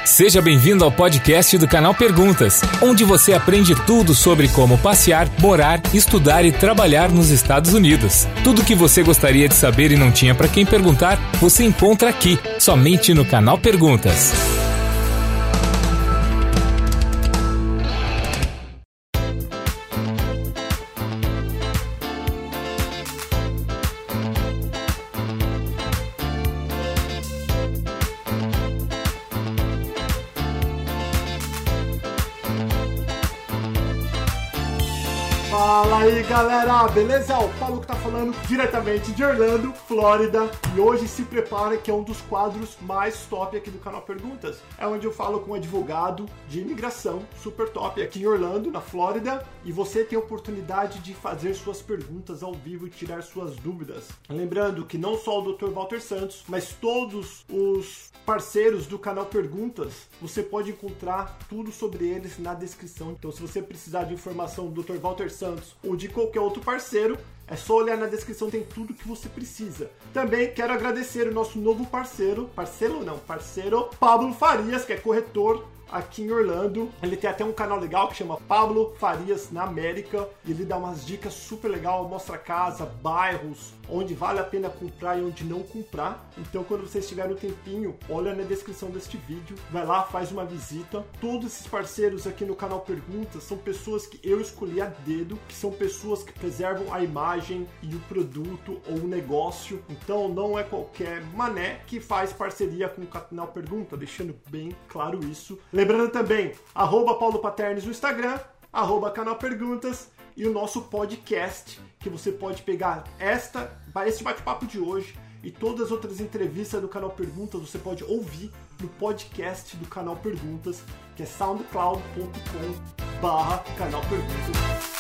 Seja bem-vindo ao podcast do canal Perguntas, onde você aprende tudo sobre como passear, morar, estudar e trabalhar nos Estados Unidos. Tudo o que você gostaria de saber e não tinha para quem perguntar, você encontra aqui, somente no canal Perguntas. Fala aí galera, beleza? O Paulo que tá falando diretamente de Orlando, Flórida, e hoje se prepara que é um dos quadros mais top aqui do canal Perguntas. É onde eu falo com um advogado de imigração super top aqui em Orlando, na Flórida, e você tem a oportunidade de fazer suas perguntas ao vivo e tirar suas dúvidas. Lembrando que não só o Dr. Walter Santos, mas todos os parceiros do canal Perguntas, você pode encontrar tudo sobre eles na descrição. Então se você precisar de informação do Dr. Walter Santos ou de qualquer outro parceiro, é só olhar na descrição, tem tudo que você precisa. Também quero agradecer o nosso novo parceiro, Pablo Farias, que é corretor aqui em Orlando. Ele tem até um canal legal que chama Pablo Farias na América, e ele dá umas dicas super legais, mostra casa, bairros, onde vale a pena comprar e onde não comprar. Então quando vocês tiverem um tempinho, olha na descrição deste vídeo, vai lá, faz uma visita. Todos esses parceiros aqui no canal Perguntas são pessoas que eu escolhi a dedo, que são pessoas que preservam a imagem e o produto ou o negócio. Então não é qualquer mané que faz parceria com o canal Pergunta, deixando bem claro isso. Lembrando também, @Paulo Paternes no Instagram, @Canal Perguntas, e o nosso podcast, que você pode pegar este bate-papo de hoje e todas as outras entrevistas do canal Perguntas, você pode ouvir no podcast do canal Perguntas, que é soundcloud.com/canal Perguntas.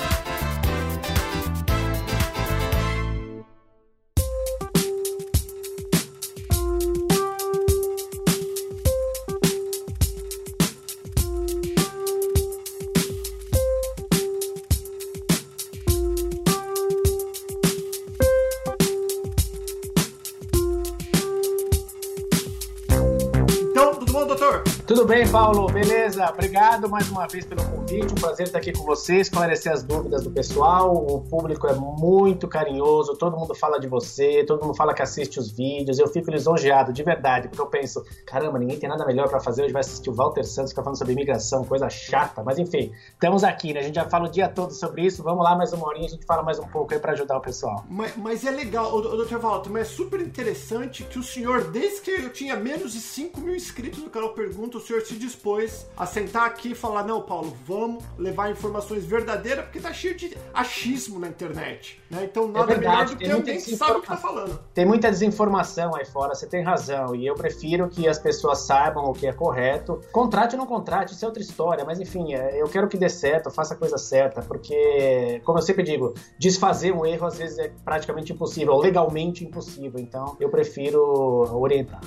Tudo bem, Paulo? Beleza? Obrigado mais uma vez pelo convite. Um prazer estar aqui com você, esclarecer as dúvidas do pessoal. O público é muito carinhoso, todo mundo fala de você, todo mundo fala que assiste os vídeos. Eu fico lisonjeado, de verdade, porque eu penso, caramba, ninguém tem nada melhor pra fazer. Hoje vai assistir o Walter Santos, que tá falando sobre imigração, coisa chata. Mas enfim, estamos aqui, né? A gente já fala o dia todo sobre isso. Vamos lá, mais uma horinha, a gente fala mais um pouco aí pra ajudar o pessoal. Mas é legal, Dr. Walter, mas é super interessante que o senhor, desde que eu tinha menos de 5 mil inscritos no canal Pergunta, o senhor se dispôs a sentar aqui e falar, não, Paulo, vamos levar informações verdadeiras, porque tá cheio de achismo na internet, né? Então nada melhor do que alguém que sabe o que tá falando. Tem muita desinformação aí fora, você tem razão, e eu prefiro que as pessoas saibam o que é correto. Contrate ou não contrate, isso é outra história, mas enfim, eu quero que dê certo, faça a coisa certa, porque, como eu sempre digo, desfazer um erro às vezes é praticamente impossível, ou legalmente impossível, então eu prefiro orientar.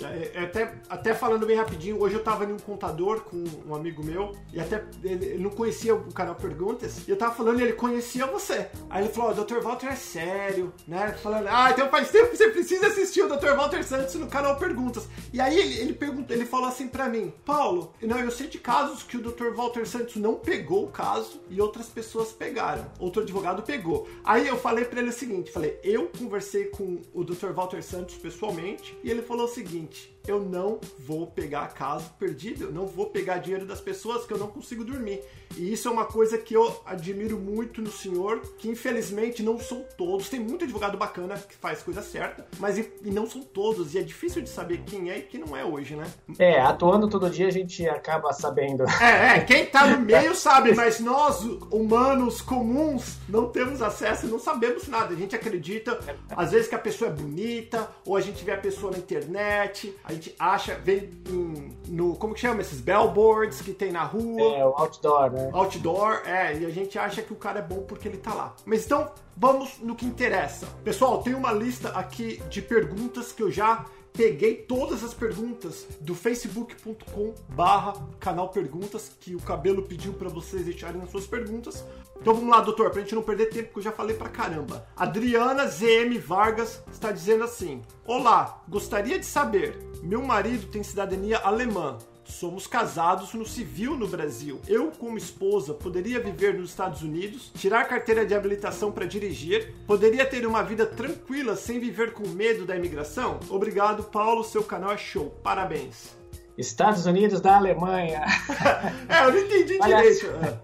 Até falando bem rapidinho, hoje eu tava em um contador com um amigo meu, e até ele não conhecia o canal Perguntas, e eu tava falando e ele conhecia você. Aí ele falou, Dr. Walter é sério, né? Falando, então faz tempo que você precisa assistir o Dr. Walter Santos no canal Perguntas. E aí ele falou assim pra mim, Paulo, eu sei de casos que o Dr. Walter Santos não pegou o caso e outras pessoas pegaram, outro advogado pegou. Aí eu falei pra ele o seguinte, eu conversei com o Dr. Walter Santos pessoalmente, e ele falou o seguinte, eu não vou pegar caso perdido, eu não vou pegar dinheiro das pessoas que eu não consigo dormir. E isso é uma coisa que eu admiro muito no senhor, que infelizmente não são todos. Tem muito advogado bacana que faz coisa certa, mas e não são todos, e é difícil de saber quem é e quem não é hoje, né? Atuando todo dia a gente acaba sabendo. Quem tá no meio sabe, mas nós, humanos comuns, não temos acesso e não sabemos nada. A gente acredita, às vezes, que a pessoa é bonita, ou a gente vê a pessoa na internet, a gente acha, vê no, como que chama? Esses billboards que tem na rua. O outdoor, né? Outdoor, e a gente acha que o cara é bom porque ele tá lá. Mas então, vamos no que interessa. Pessoal, tem uma lista aqui de perguntas que eu já peguei todas as perguntas do facebook.com/canal Perguntas, que o Cabelo pediu para vocês deixarem as suas perguntas. Então vamos lá, doutor, pra gente não perder tempo, que eu já falei pra caramba. Adriana ZM Vargas está dizendo assim: olá, gostaria de saber, meu marido tem cidadania alemã, somos casados no civil no Brasil. Eu, como esposa, poderia viver nos Estados Unidos, tirar carteira de habilitação para dirigir, poderia ter uma vida tranquila sem viver com medo da imigração? Obrigado, Paulo, seu canal é show. Parabéns. Estados Unidos da Alemanha. Eu não entendi direito.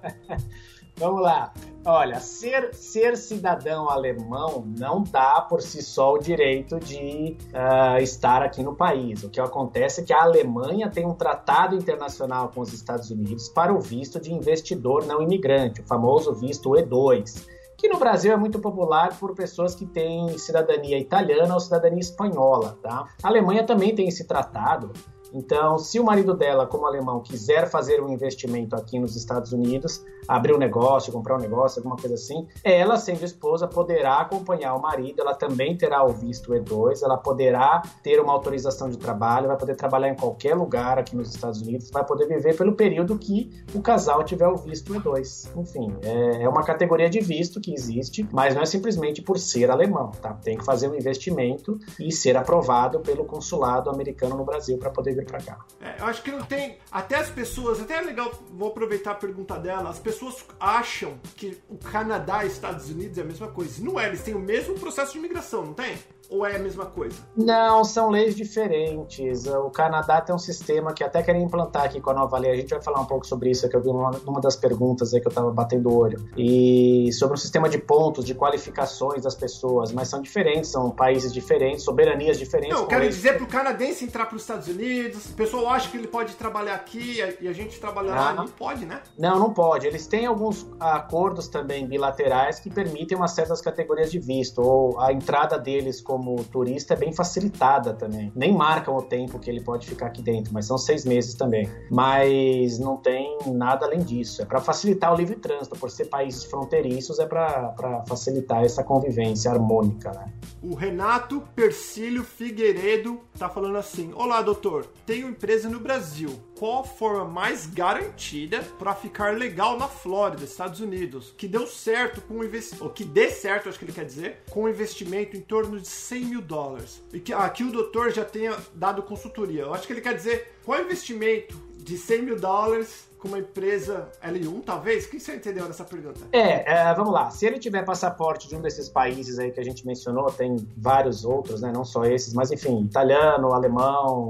Vamos lá. Olha, ser cidadão alemão não dá por si só o direito de estar aqui no país. O que acontece é que a Alemanha tem um tratado internacional com os Estados Unidos para o visto de investidor não imigrante, o famoso visto E2, que no Brasil é muito popular por pessoas que têm cidadania italiana ou cidadania espanhola, tá? A Alemanha também tem esse tratado. Então, se o marido dela, como alemão, quiser fazer um investimento aqui nos Estados Unidos, abrir um negócio, comprar um negócio, alguma coisa assim, ela, sendo esposa, poderá acompanhar o marido, ela também terá o visto E2, ela poderá ter uma autorização de trabalho, vai poder trabalhar em qualquer lugar aqui nos Estados Unidos, vai poder viver pelo período que o casal tiver o visto E2. Enfim, é uma categoria de visto que existe, mas não é simplesmente por ser alemão, tá? Tem que fazer um investimento e ser aprovado pelo consulado americano no Brasil para poder vir para cá. Eu acho que não tem... Até as pessoas... Até é legal, vou aproveitar a pergunta dela. As pessoas acham que o Canadá e Estados Unidos é a mesma coisa. Não é, eles têm o mesmo processo de imigração, não tem? Ou é a mesma coisa? Não, são leis diferentes. O Canadá tem um sistema que até querem implantar aqui com a nova lei. A gente vai falar um pouco sobre isso, que eu vi numa das perguntas aí que eu estava batendo o olho. E sobre um sistema de pontos, de qualificações das pessoas, mas são diferentes, são países diferentes, soberanias diferentes. Não, eu quero dizer para o canadense entrar para os Estados Unidos, o pessoal acha que ele pode trabalhar aqui e a gente trabalhar lá, não pode, né? Não pode. Eles têm alguns acordos também bilaterais que permitem umas certas categorias de visto, ou a entrada deles como turista é bem facilitada também. Nem marcam o tempo que ele pode ficar aqui dentro, mas são 6 meses também. Mas não tem nada além disso. É para facilitar o livre trânsito, por ser países fronteiriços, é para facilitar essa convivência harmônica, né? O Renato Persílio Figueiredo tá falando assim: olá, doutor, tenho empresa no Brasil. Qual a forma mais garantida para ficar legal na Flórida, Estados Unidos? Que deu certo com ou que dê certo, acho que ele quer dizer, com um investimento em torno de $100 mil. E que aqui o doutor já tenha dado consultoria. Eu acho que ele quer dizer qual investimento de $100 mil com uma empresa L1, talvez? O que você entendeu dessa pergunta? Vamos lá. Se ele tiver passaporte de um desses países aí que a gente mencionou, tem vários outros, né? Não só esses, mas enfim, italiano, alemão,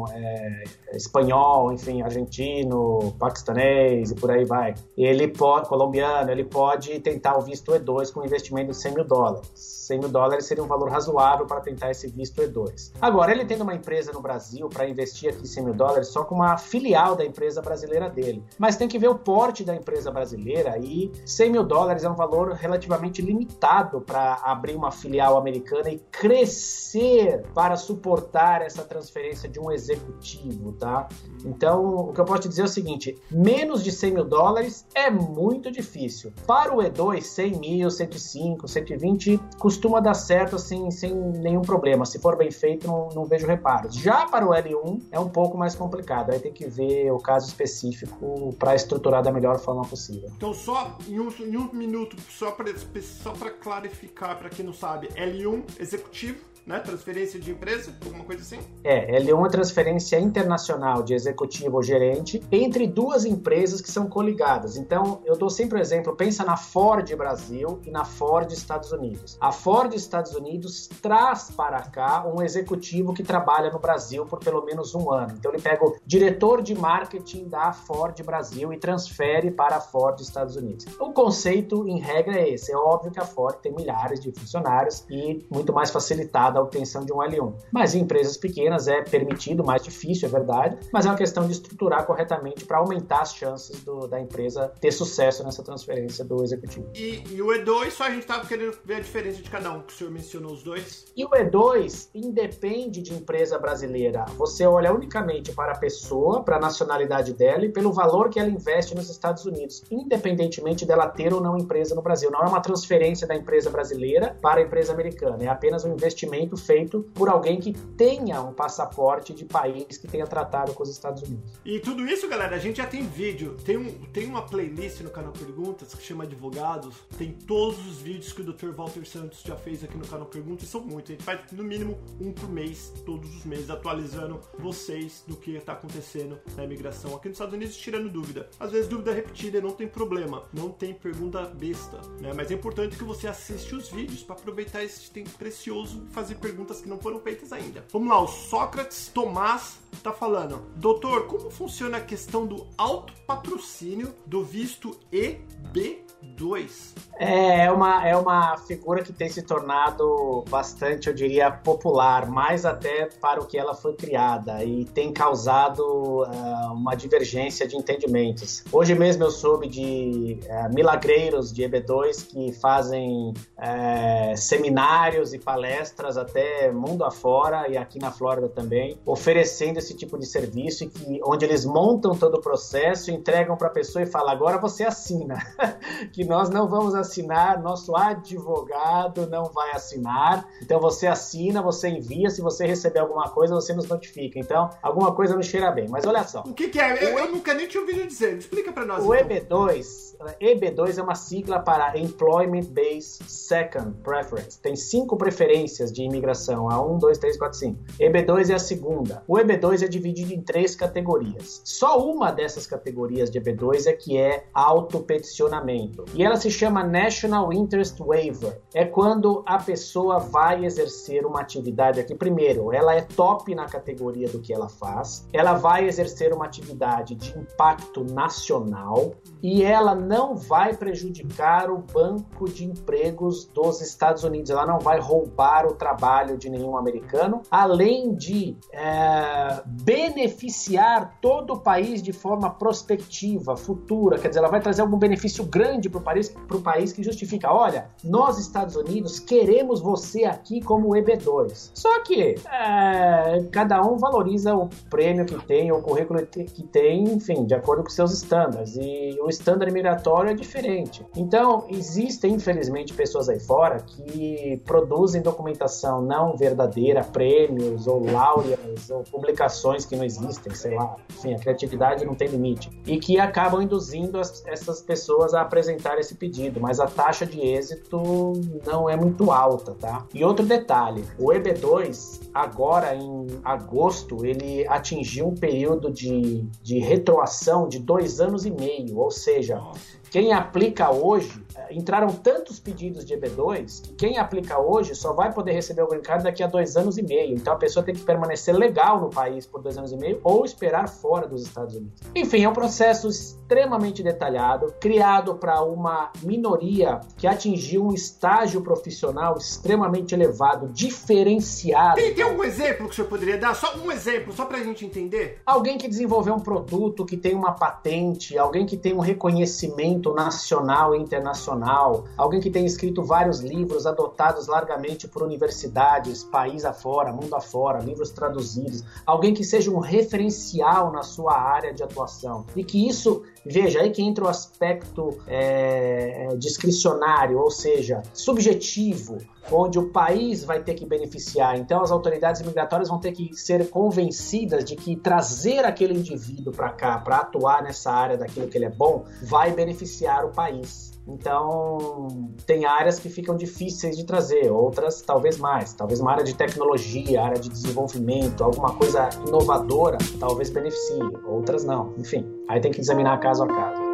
espanhol, enfim, argentino, paquistanês e por aí vai. Ele pode, colombiano, ele pode tentar o visto E2 com um investimento de $100 mil. $100 mil seria um valor razoável para tentar esse visto E2. Agora, ele tendo uma empresa no Brasil para investir aqui $100 mil só com uma filial da empresa brasileira dele. Mas tem que ver o porte da empresa brasileira e $100 mil é um valor relativamente limitado para abrir uma filial americana e crescer para suportar essa transferência de um executivo, tá? Então, o que eu posso te dizer é o seguinte: menos de $100 mil é muito difícil. Para o E2, 100 mil, 105, 120 costuma dar certo assim, sem nenhum problema. Se for bem feito, não vejo reparos. Já para o L1 é um pouco mais complicado. Aí tem que ver o caso específico para estruturar da melhor forma possível. Então, só em um minuto, só para clarificar para quem não sabe, L1 executivo, né? Transferência de empresa, alguma coisa assim? L1 é transferência internacional de executivo ou gerente entre duas empresas que são coligadas. Então, eu dou sempre o exemplo, pensa na Ford Brasil e na Ford Estados Unidos. A Ford Estados Unidos traz para cá um executivo que trabalha no Brasil por pelo menos 1 ano. Então, ele pega o diretor de marketing da Ford Brasil e transfere para a Ford Estados Unidos. O conceito, em regra, é esse. É óbvio que a Ford tem milhares de funcionários e muito mais facilitado a obtenção de um L1. Mas em empresas pequenas é permitido, mais difícil, é verdade, mas é uma questão de estruturar corretamente para aumentar as chances da empresa ter sucesso nessa transferência do executivo. E o E2, só a gente estava querendo ver a diferença de cada um, que o senhor mencionou os dois. E o E2 independe de empresa brasileira. Você olha unicamente para a pessoa, para a nacionalidade dela e pelo valor que ela investe nos Estados Unidos, independentemente dela ter ou não empresa no Brasil. Não é uma transferência da empresa brasileira para a empresa americana, é apenas um investimento procedimento feito por alguém que tenha um passaporte de país que tenha tratado com os Estados Unidos. E tudo isso, galera, a gente já tem vídeo. Tem uma playlist no canal Perguntas que chama Advogados. Tem todos os vídeos que o Dr. Walter Santos já fez aqui no canal Perguntas, e são muitos. A gente faz no mínimo um por mês, todos os meses, atualizando vocês do que está acontecendo na imigração aqui nos Estados Unidos, tirando dúvida. Às vezes dúvida repetida não tem problema, não tem pergunta besta, né? Mas é importante que você assiste os vídeos para aproveitar esse tempo precioso e fazer perguntas que não foram feitas ainda. Vamos lá, o Sócrates Tomás tá falando: doutor, como funciona a questão do autopatrocínio do visto EB2? É uma figura que tem se tornado bastante, eu diria, popular, mais até para o que ela foi criada, e tem causado uma divergência de entendimentos. Hoje mesmo eu soube de milagreiros de EB2 que fazem seminários e palestras até mundo afora, e aqui na Flórida também, oferecendo esse tipo de serviço, e onde eles montam todo o processo, entregam para a pessoa e falam: agora você assina, que nós não vamos assinar, nosso advogado não vai assinar, então você assina, você envia, se você receber alguma coisa, você nos notifica. Então, alguma coisa não cheira bem. Mas olha só. O que é? Eu nunca nem tinha ouvido dizer. Explica para nós. O então. EB2 é uma sigla para Employment Based Second Preference. Tem 5 preferências de imigração, a 1, 2, 3, 4, 5. EB2 é a segunda. O EB2 é dividido em 3 categorias. Só uma dessas categorias de EB2 é que é autopeticionamento. E ela se chama National Interest Waiver. É quando a pessoa vai exercer uma atividade aqui. Primeiro, ela é top na categoria do que ela faz. Ela vai exercer uma atividade de impacto nacional e ela não vai prejudicar o banco de empregos dos Estados Unidos. Ela não vai roubar o trabalho de nenhum americano, além de beneficiar todo o país de forma prospectiva, futura. Quer dizer, ela vai trazer algum benefício grande para o país que justifica: olha, nós, Estados Unidos, queremos você aqui como EB2. Só que cada um valoriza o prêmio que tem, o currículo que tem, enfim, de acordo com seus estándares. E o estándar migratório é diferente. Então, existem, infelizmente, pessoas aí fora que produzem documentação não verdadeira, prêmios ou laureas ou publicações que não existem, sei lá. Enfim, a criatividade não tem limite. E que acabam induzindo essas pessoas a apresentar esse pedido, mas a taxa de êxito não é muito alta, tá? E outro detalhe, o EB2, agora em agosto, ele atingiu um período de retroação de 2 anos e meio, ou seja, quem aplica hoje, entraram tantos pedidos de EB2 que quem aplica hoje só vai poder receber o green card daqui a 2 anos e meio. Então a pessoa tem que permanecer legal no país por 2 anos e meio ou esperar fora dos Estados Unidos. Enfim, é um processo extremamente detalhado, criado para uma minoria que atingiu um estágio profissional extremamente elevado, diferenciado. Tem algum exemplo que o senhor poderia dar? Só um exemplo, só para a gente entender? Alguém que desenvolveu um produto, que tem uma patente, alguém que tem um reconhecimento nacional e internacional, alguém que tem escrito vários livros adotados largamente por universidades, país afora, mundo afora, livros traduzidos, alguém que seja um referencial na sua área de atuação. E que isso, veja, aí que entra o aspecto discricionário, ou seja, subjetivo, onde o país vai ter que beneficiar. Então as autoridades migratórias vão ter que ser convencidas de que trazer aquele indivíduo para cá, para atuar nessa área daquilo que ele é bom, vai beneficiar o país. Então, tem áreas que ficam difíceis de trazer, outras talvez mais. Talvez uma área de tecnologia, área de desenvolvimento, alguma coisa inovadora, talvez beneficie, outras não. Enfim, aí tem que examinar caso a caso.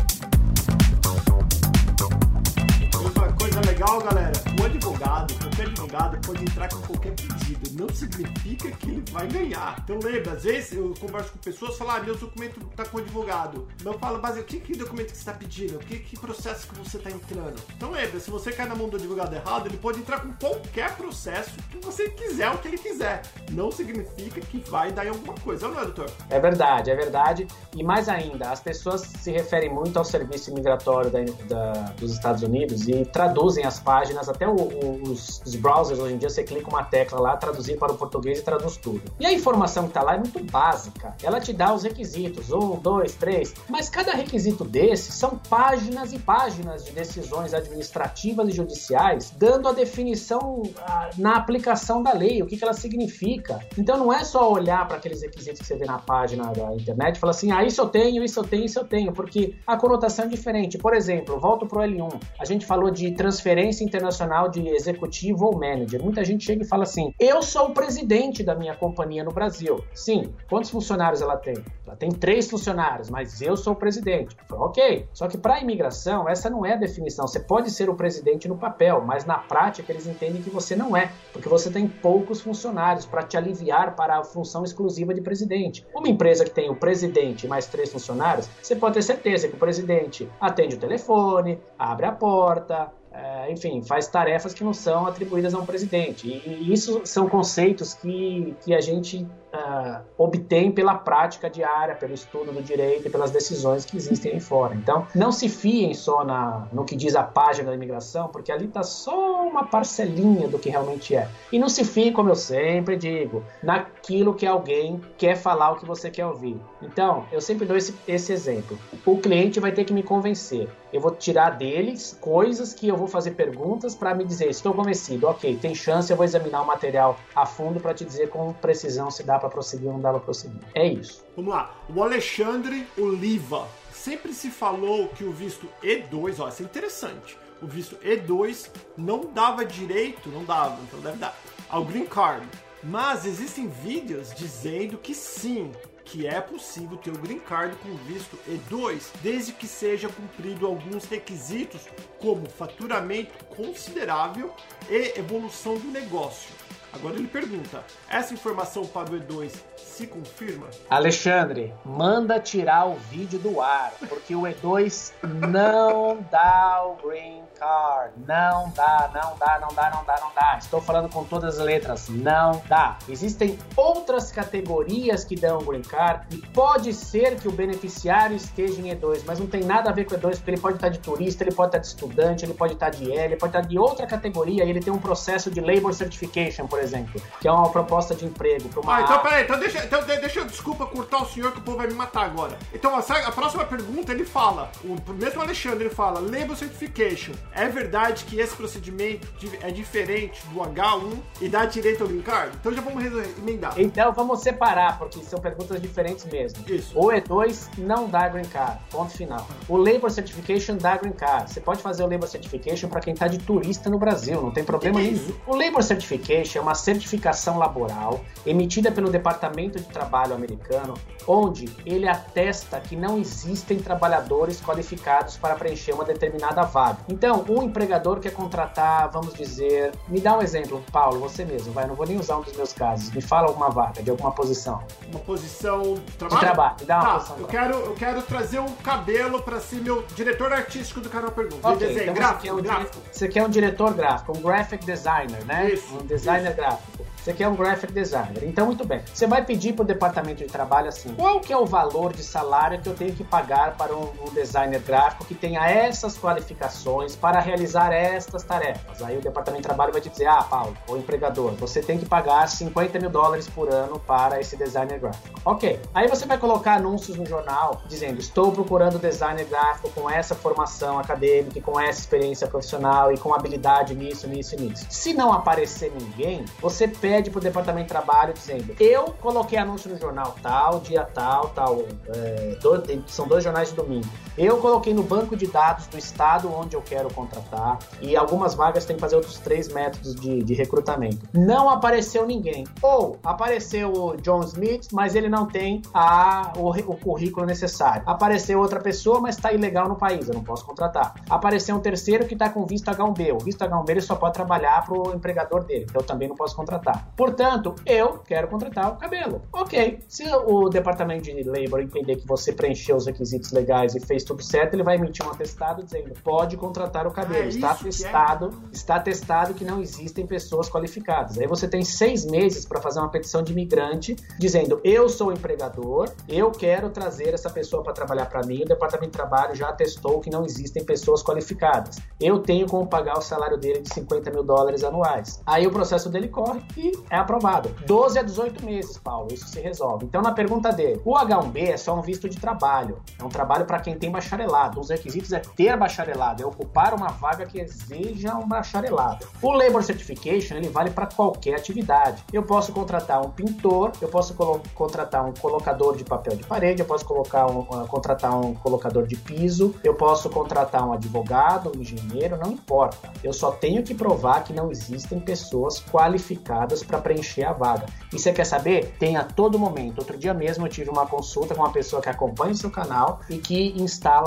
Galera, o advogado, qualquer advogado pode entrar com qualquer pedido, não significa que ele vai ganhar. Então lembra, às vezes eu converso com pessoas e falo, meu documento tá com o advogado. Eu falo, mas que documento que você está pedindo? Que processo que você está entrando? Então lembra, se você cai na mão do advogado errado, ele pode entrar com qualquer processo que você quiser, o que ele quiser. Não significa que vai dar em alguma coisa, não é, doutor? É verdade. E mais ainda, as pessoas se referem muito ao serviço migratório dos Estados Unidos e traduzem as páginas, até os browsers hoje em dia, você clica uma tecla lá, traduzir para o português e traduz tudo. E a informação que está lá é muito básica. Ela te dá os requisitos, 1, 2, 3, mas cada requisito desse são páginas e páginas de decisões administrativas e judiciais, dando a definição na aplicação da lei, o que ela significa. Então não é só olhar para aqueles requisitos que você vê na página da internet e falar assim, isso eu tenho, porque a conotação é diferente. Por exemplo, volto pro L1, a gente falou de transferência internacional de executivo ou manager. Muita gente chega e fala assim, eu sou o presidente da minha companhia no Brasil. Sim, quantos funcionários ela tem? Ela tem 3 funcionários, mas eu sou o presidente. Eu falo, ok, só que para a imigração, essa não é a definição. Você pode ser o presidente no papel, mas na prática eles entendem que você não é, porque você tem poucos funcionários para te aliviar para a função exclusiva de presidente. Uma empresa que tem o presidente e mais 3 funcionários, você pode ter certeza que o presidente atende o telefone, abre a porta, enfim, faz tarefas que não são atribuídas a um presidente. E isso são conceitos que a gente obtém pela prática diária, pelo estudo do direito e pelas decisões que existem aí fora. Então, não se fiem só no que diz a página da imigração, porque ali está só uma parcelinha do que realmente é. E não se fiem, como eu sempre digo, naquilo que alguém quer falar o que você quer ouvir. Então, eu sempre dou esse exemplo. O cliente vai ter que me convencer. Eu vou tirar deles coisas que eu vou fazer perguntas para me dizer, estou convencido, ok, tem chance, eu vou examinar o material a fundo para te dizer com precisão se dá para prosseguir ou não dá para prosseguir. É isso. Vamos lá. O Alexandre Oliva. Sempre se falou que o visto E2, isso é interessante, o visto E2 não dava direito, então deve dar, ao Green Card. Mas existem vídeos dizendo que sim, que é possível ter o Green Card com visto E2, desde que seja cumprido alguns requisitos, como faturamento considerável e evolução do negócio. Agora ele pergunta, essa informação para o E2 se confirma? Alexandre, manda tirar o vídeo do ar, porque o E2 não dá o Green Card. Não dá. Estou falando com todas as letras, não dá. Existem outras categorias que dão o Green Card e pode ser que o beneficiário esteja em E2, mas não tem nada a ver com o E2, porque ele pode estar de turista, ele pode estar de estudante, ele pode estar de L, ele pode estar de outra categoria e ele tem um processo de Labor Certification, por exemplo, que é uma proposta de emprego para uma... então peraí, deixa eu, desculpa, cortar o senhor que o povo vai me matar agora. Então, a próxima pergunta, ele fala, o mesmo Alexandre, ele fala, Labor Certification, é verdade que esse procedimento é diferente do H1 e dá direito ao Green Card? Então já vamos emendar. Então vamos separar, porque são perguntas diferentes mesmo. Isso. O E2 não dá Green Card, ponto final. O Labor Certification dá Green Card. Você pode fazer o Labor Certification para quem está de turista no Brasil, não tem problema nenhum. O Labor Certification é uma certificação laboral emitida pelo Departamento de Trabalho americano, onde ele atesta que não existem trabalhadores qualificados para preencher uma determinada vaga. Então, um empregador quer contratar, vamos dizer, me dá um exemplo, Paulo, você mesmo, não vou nem usar um dos meus casos, me fala alguma vaga, de alguma posição. Uma posição de trabalho? De trabalho, me dá uma posição. Eu quero trazer um cabelo para ser meu diretor artístico do canal Pergunta. Ok, desenho, então você quer um diretor gráfico, um graphic designer, né? Isso. Um designer gráfico. Você quer um graphic designer. Então, muito bem. Você vai pedir para o departamento de trabalho assim, qual que é o valor de salário que eu tenho que pagar para um designer gráfico que tenha essas qualificações para realizar estas tarefas? Aí o departamento de trabalho vai te dizer, Paulo, o empregador, você tem que pagar $50 mil por ano para esse designer gráfico. Ok. Aí você vai colocar anúncios no jornal dizendo, estou procurando designer gráfico com essa formação acadêmica, com essa experiência profissional e com habilidade nisso. Se não aparecer ninguém, você pega pede pro departamento de trabalho dizendo, eu coloquei anúncio no jornal tal, dia tal, são 2 jornais de domingo. Eu coloquei no banco de dados do estado onde eu quero contratar e algumas vagas tem que fazer outros 3 métodos de recrutamento. Não apareceu ninguém. Ou apareceu o John Smith, mas ele não tem o currículo necessário. Apareceu outra pessoa, mas está ilegal no país, eu não posso contratar. Apareceu um terceiro que está com visto H1B. O visto H1B ele só pode trabalhar para o empregador dele, então eu também não posso contratar. Portanto, eu quero contratar o Cabelo. Ok, se o departamento de labor entender que você preencheu os requisitos legais e fez tudo certo, ele vai emitir um atestado dizendo, pode contratar o Cabelo. Está testado que não existem pessoas qualificadas. Aí você tem 6 meses para fazer uma petição de imigrante dizendo, eu sou o empregador, eu quero trazer essa pessoa para trabalhar para mim, o departamento de trabalho já atestou que não existem pessoas qualificadas. Eu tenho como pagar o salário dele de $50 mil anuais. Aí o processo dele corre e é aprovado. 12 a 18 meses, Paulo, isso se resolve. Então, na pergunta dele, o H1B é só um visto de trabalho. É um trabalho para quem tem bacharelado. Os requisitos é ter bacharelado, é ocupar uma vaga que exija um bacharelado. O Labor Certification, ele vale para qualquer atividade. Eu posso contratar um pintor, eu posso contratar um colocador de papel de parede, eu posso contratar um colocador de piso, eu posso contratar um advogado, um engenheiro, não importa. Eu só tenho que provar que não existem pessoas qualificadas para preencher a vaga. E você quer saber? Tem a todo momento. Outro dia mesmo eu tive uma consulta com uma pessoa que acompanha o seu canal e que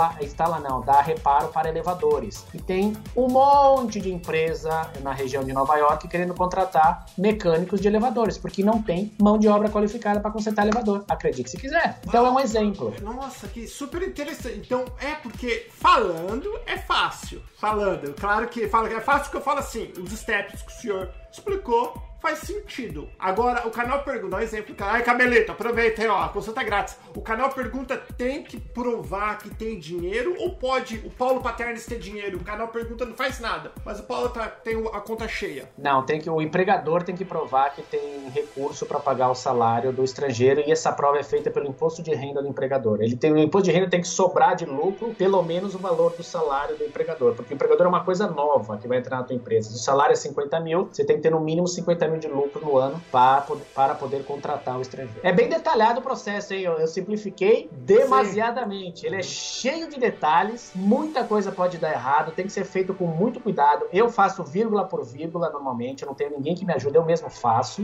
dá reparo para elevadores. E tem um monte de empresa na região de Nova York querendo contratar mecânicos de elevadores, porque não tem mão de obra qualificada para consertar elevador. Acredite se quiser. Então é um exemplo. Nossa, que super interessante. Então é porque falando é fácil. Falando, claro que é fácil que eu falo assim, os steps que o senhor explicou faz sentido. Agora, o canal pergunta, um exemplo, ai, Cabelito, aproveita aí, ó, a consulta é grátis. O canal pergunta, tem que provar que tem dinheiro ou pode o Paulo Paternes ter dinheiro? O canal pergunta, não faz nada, mas o Paulo tem a conta cheia. Não, o empregador tem que provar que tem recurso para pagar o salário do estrangeiro e essa prova é feita pelo imposto de renda do empregador. O imposto de renda tem que sobrar de lucro pelo menos o valor do salário do empregador, porque o empregador é uma coisa nova que vai entrar na tua empresa. Se o salário é 50 mil, você tem que ter no mínimo 50 mil de lucro no ano para poder contratar o estrangeiro. É bem detalhado o processo, hein? Eu simplifiquei demasiadamente. Sim. Ele é cheio de detalhes, muita coisa pode dar errado, tem que ser feito com muito cuidado. Eu faço vírgula por vírgula normalmente, eu não tenho ninguém que me ajude, eu mesmo faço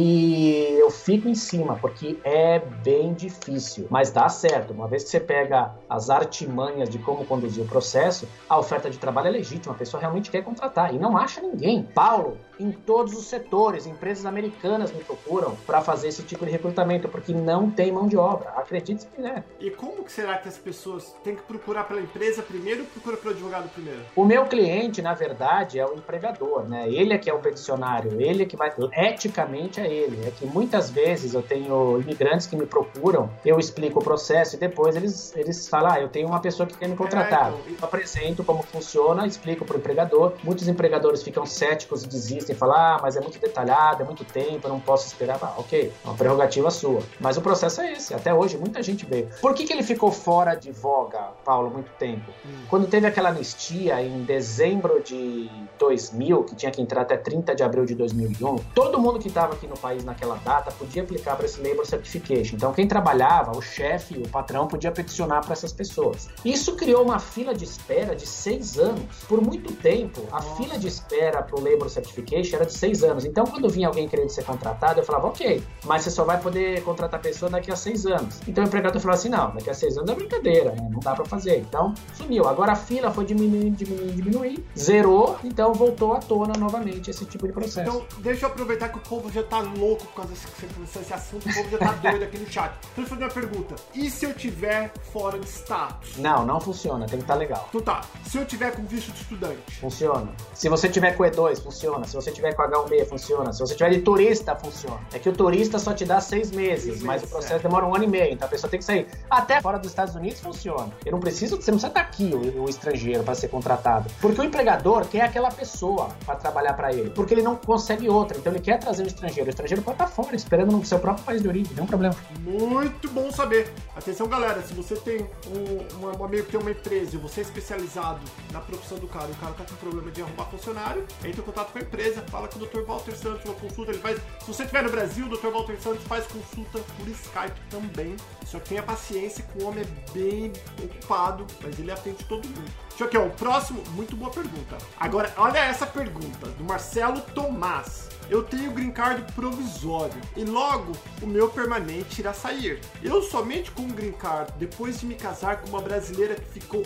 e eu fico em cima, porque é bem difícil, mas dá certo. Uma vez que você pega as artimanhas de como conduzir o processo, a oferta de trabalho é legítima, a pessoa realmente quer contratar e não acha ninguém. Paulo, em todos os setores, empresas americanas me procuram para fazer esse tipo de recrutamento, porque não tem mão de obra, acredite se quiser. E como que será que as pessoas têm que procurar pela empresa primeiro ou procura pelo advogado primeiro? O meu cliente, na verdade, é o empregador, né? Ele é que é o peticionário, ele é que vai... Eticamente é ele. É que muitas vezes eu tenho imigrantes que me procuram, eu explico o processo e depois eles falam, eu tenho uma pessoa que quer me contratar. Eu apresento como funciona, explico pro empregador. Muitos empregadores ficam céticos e desistem, falam, mas é muito detalhado, é muito tempo, eu não posso esperar. Ok, é uma prerrogativa sua. Mas o processo é esse. Até hoje, muita gente veio. Por que ele ficou fora de voga, Paulo, muito tempo? Quando teve aquela anistia em dezembro de 2000, que tinha que entrar até 30 de abril de 2001, todo mundo que estava aqui no país naquela data podia aplicar para esse Labor Certification. Então, quem trabalhava, o chefe, o patrão, podia peticionar para essas pessoas. Isso criou uma fila de espera de 6 anos. Por muito tempo, a fila de espera para o Labor Certification era de 6 anos. Então, quando vinha alguém querendo ser contratado, eu falava, ok, mas você só vai poder contratar a pessoa daqui a 6 anos. Então, o empregador falou assim, não, daqui a 6 anos é brincadeira, né? Não dá para fazer. Então, sumiu. Agora a fila foi diminuindo, zerou, então voltou à tona novamente esse tipo de processo. Então, deixa eu aproveitar que o povo já tá louco por causa desse assunto, o povo já tá doido aqui no chat. Então, eu vou fazer uma pergunta. E se eu tiver fora de status? Não funciona, tem que estar legal. Então tá, se eu tiver com visto de estudante? Funciona. Se você tiver com E2, funciona. Se você tiver com H1B, funciona. Se você tiver de turista, funciona. É que o turista só te dá 6 meses, mas o processo demora 1 ano e meio, então a pessoa tem que sair. Até fora dos Estados Unidos funciona. Você não precisa estar aqui, o estrangeiro, para ser contratado. Porque o empregador quer aquela pessoa para trabalhar para ele, porque ele não consegue outra, então ele quer trazer o estrangeiro. O estrangeiro pode estar fora, esperando no seu próprio país de origem, não é um problema. Muito bom saber. Atenção, galera, se você tem um amigo que tem uma empresa e você é especializado na profissão do cara, e o cara tá com problema de arrumar funcionário, entra em contato com a empresa, fala com o Dr. Walter Santos, Santos uma consulta, ele faz... Se você estiver no Brasil, o Dr. Walter Santos faz consulta por Skype também. Só tenha paciência que o homem é bem ocupado, mas ele atende todo mundo. Deixa eu aqui, ó, o próximo, muito boa pergunta. Agora, olha essa pergunta, do Marcelo Tomás. Eu tenho green card provisório e logo o meu permanente irá sair. Eu somente com o green card, depois de me casar com uma brasileira que ficou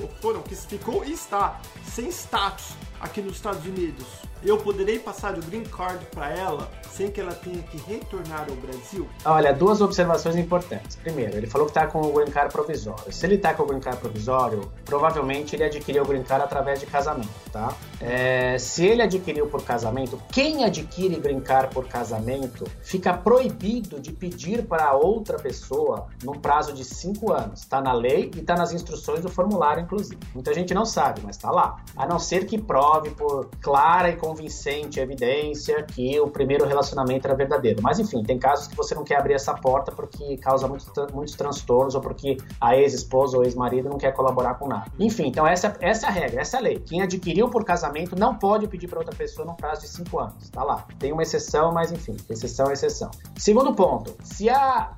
e está sem status aqui nos Estados Unidos, eu poderei passar o green card para ela sem que ela tenha que retornar ao Brasil? Olha, duas observações importantes. Primeiro, ele falou que está com o green card provisório. Se ele está com o green card provisório, provavelmente ele adquiriu o green card através de casamento, tá? Se ele adquiriu por casamento, quem adquire green card por casamento fica proibido de pedir para outra pessoa num prazo de 5 anos. Está na lei e está nas instruções do formulário, inclusive. Muita gente não sabe, mas está lá. A não ser que prove por clara e convincente evidência que o primeiro relacionamento era verdadeiro. Mas enfim, tem casos que você não quer abrir essa porta porque causa muitos transtornos ou porque a ex-esposa ou ex-marido não quer colaborar com nada. Enfim, então essa é a regra, essa é a lei. Quem adquiriu por casamento não pode pedir para outra pessoa num prazo de 5 anos. Tá lá. Tem uma exceção, mas enfim, exceção é exceção. Segundo ponto, se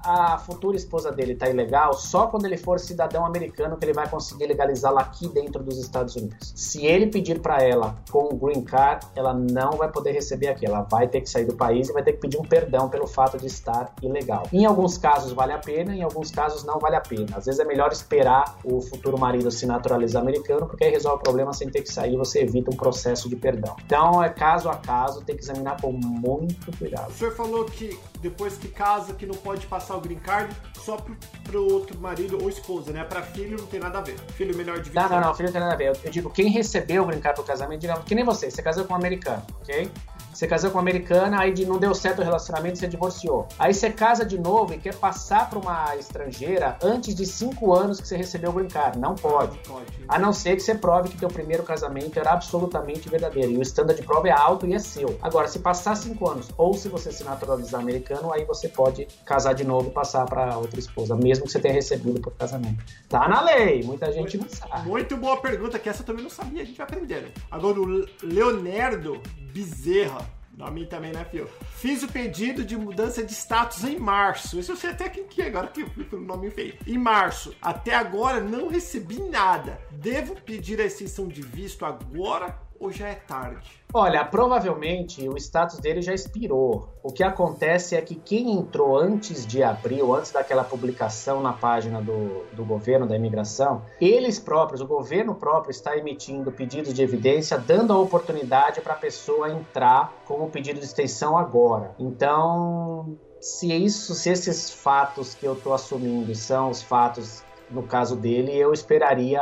a futura esposa dele tá ilegal, só quando ele for cidadão americano que ele vai conseguir legalizá-la aqui dentro dos Estados Unidos. Se ele pedir para ela com o green card, ela não vai poder receber aqui. Ela vai ter que sair do país e vai ter que pedir um perdão pelo fato de estar ilegal. Em alguns casos vale a pena, em alguns casos não vale a pena. Às vezes é melhor esperar o futuro marido se naturalizar americano, porque aí resolve o problema sem ter que sair, você evita um processo de perdão. Então é caso a caso, tem que examinar com muito cuidado. O senhor falou que depois que casa, que não pode passar o green card só pro outro marido ou esposa, né? Para filho não tem nada a ver. Filho menor de 20 anos. Não, filho não tem nada a ver. Eu digo, quem recebeu o green card pro casamento, digamos, que nem você casou com um americano, ok? Você casou com uma americana, aí não deu certo o relacionamento, você divorciou. Aí você casa de novo e quer passar para uma estrangeira antes de 5 anos que você recebeu o green card. Não pode. A não ser que você prove que teu primeiro casamento era absolutamente verdadeiro. E o standard de prova é alto e é seu. Agora, se passar 5 anos, ou se você se naturalizar americano, aí você pode casar de novo e passar para outra esposa, mesmo que você tenha recebido por casamento. Tá na lei, muita gente não sabe. Muito boa pergunta, que essa eu também não sabia, a gente vai aprendendo. Agora, o Leonardo Bezerra, nome também, né, filho? Fiz o pedido de mudança de status em março. Isso eu sei até quem que é, agora que eu fui pelo nome feio. Em março. Até agora não recebi nada. Devo pedir a extensão de visto agora ou já é tarde? Olha, provavelmente o status dele já expirou. O que acontece é que quem entrou antes de abril, antes daquela publicação na página do governo, da imigração, eles próprios, o governo próprio está emitindo pedidos de evidência, dando a oportunidade para a pessoa entrar com o pedido de extensão agora. Então, se esses fatos que eu estou assumindo são os fatos no caso dele, eu esperaria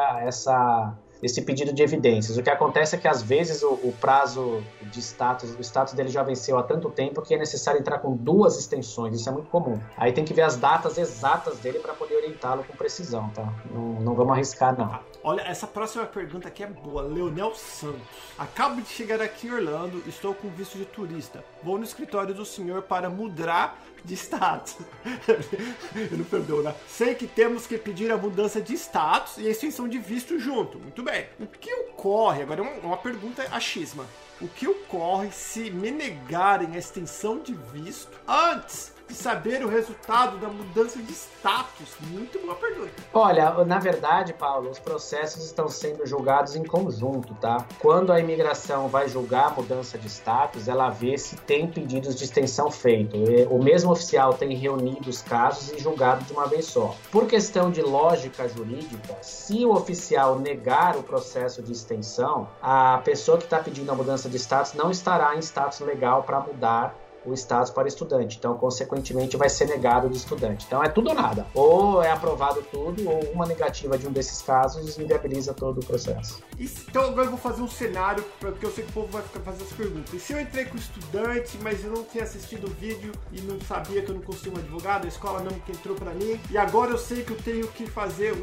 esse pedido de evidências. O que acontece é que às vezes o prazo de status, o status dele já venceu há tanto tempo que é necessário entrar com 2 extensões, isso é muito comum. Aí tem que ver as datas exatas dele para poder orientá-lo com precisão, tá? Não vamos arriscar, não. Olha, essa próxima pergunta aqui é boa. Leonel Santos. Acabo de chegar aqui em Orlando, estou com visto de turista. Vou no escritório do senhor para mudar de status. Eu não perdoo, né? Sei que temos que pedir a mudança de status e a extensão de visto junto. Muito bem. O que ocorre? Agora é uma pergunta achisma. O que ocorre se me negarem a extensão de visto antes de saber o resultado da mudança de status? Muito boa pergunta. Olha, na verdade, Paulo, os processos estão sendo julgados em conjunto, tá? Quando a imigração vai julgar a mudança de status, ela vê se tem pedidos de extensão feito. O mesmo oficial tem reunido os casos e julgado de uma vez só. Por questão de lógica jurídica, se o oficial negar o processo de extensão, a pessoa que está pedindo a mudança de status não estará em status legal para mudar o status para estudante, então consequentemente vai ser negado de estudante. Então é tudo ou nada, ou é aprovado tudo, ou uma negativa de um desses casos inviabiliza todo o processo. Então agora eu vou fazer um cenário, porque eu sei que o povo vai ficar fazendo as perguntas. E se eu entrei com estudante, mas eu não tinha assistido o vídeo e não sabia que eu não consigo um advogado, a escola mesmo que entrou para mim, e agora eu sei que eu tenho que fazer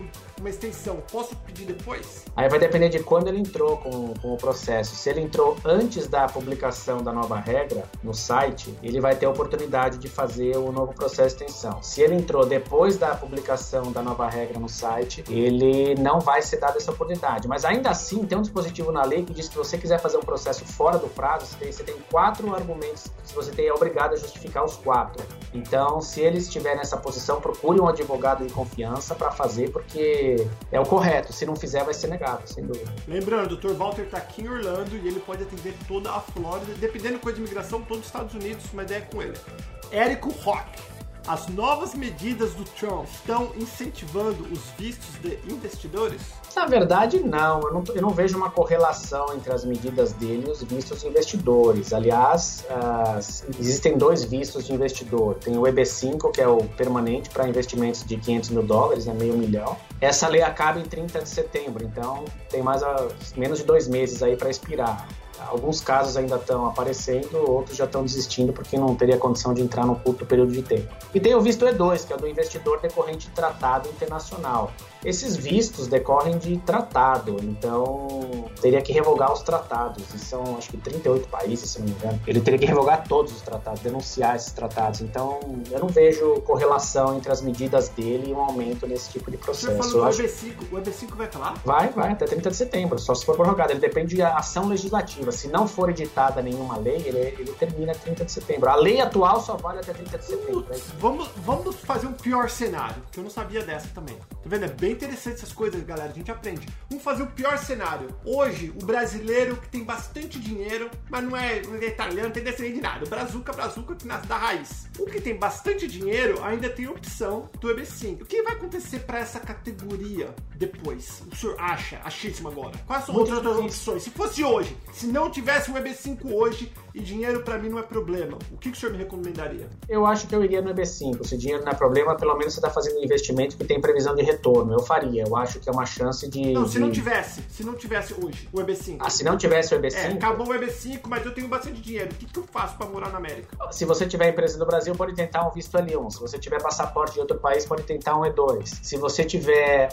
uma extensão, posso pedir depois? Aí vai depender de quando ele entrou com o processo. Se ele entrou antes da publicação da nova regra no site, ele vai ter a oportunidade de fazer o novo processo de extensão. Se ele entrou depois da publicação da nova regra no site, ele não vai ser dado essa oportunidade. Mas ainda assim, tem um dispositivo na lei que diz que se você quiser fazer um processo fora do prazo, você tem 4 argumentos que você é obrigado a justificar os 4. Então, se ele estiver nessa posição, procure um advogado de confiança para fazer, porque é o correto. Se não fizer, vai ser negado, sem dúvida. Lembrando, o Dr. Walter está aqui em Orlando e ele pode atender toda a Flórida, dependendo da coisa de imigração, todos os Estados Unidos, mas é com ele. Érico Rock. As novas medidas do Trump estão incentivando os vistos de investidores? Na verdade, não. Eu não vejo uma correlação entre as medidas dele e os vistos de investidores. Aliás, existem 2 vistos de investidor. Tem o EB5, que é o permanente para investimentos de $500 mil, né, $500 mil. Essa lei acaba em 30 de setembro, então tem menos de 2 meses aí para expirar. Alguns casos ainda estão aparecendo, outros já estão desistindo porque não teria condição de entrar num curto período de tempo. E tem o visto E2, que é o do investidor decorrente de tratado internacional. Esses vistos decorrem de tratado, então teria que revogar os tratados, e são acho que 38 países, se não me engano. Ele teria que revogar todos os tratados, denunciar esses tratados. Então eu não vejo correlação entre as medidas dele e um aumento nesse tipo de processo. Você falou do EB5, o EB5 vai falar? Vai, até 30 de setembro, só se for prorrogado. Ele depende de ação legislativa. Se não for editada nenhuma lei, ele termina 30 de setembro. A lei atual só vale até 30 de setembro. Vamos fazer um pior cenário, que eu não sabia dessa também. Tá vendo? É bem interessante essas coisas, galera. A gente aprende. Vamos fazer o pior cenário. Hoje, o brasileiro que tem bastante dinheiro, mas não é italiano, não tem descendente de nada. O brazuca que nasce da raiz. O que tem bastante dinheiro ainda tem opção do EB5. O que vai acontecer para essa categoria depois? O senhor achíssimo agora? Quais são outras opções? Se fosse hoje, se não tivesse um EB5 hoje e dinheiro para mim não é problema, o que o senhor me recomendaria? Eu acho que eu iria no EB5. Se dinheiro não é problema, pelo menos você está fazendo um investimento que tem previsão de retorno. Eu faria. Eu acho que é uma chance de... Não, se não tivesse hoje o EB5. Se não tivesse o EB5? Acabou o EB5, mas eu tenho bastante dinheiro. O que eu faço para morar na América? Se você tiver empresa no Brasil, pode tentar um visto L1. Se você tiver passaporte de outro país, pode tentar um E2. Se você tiver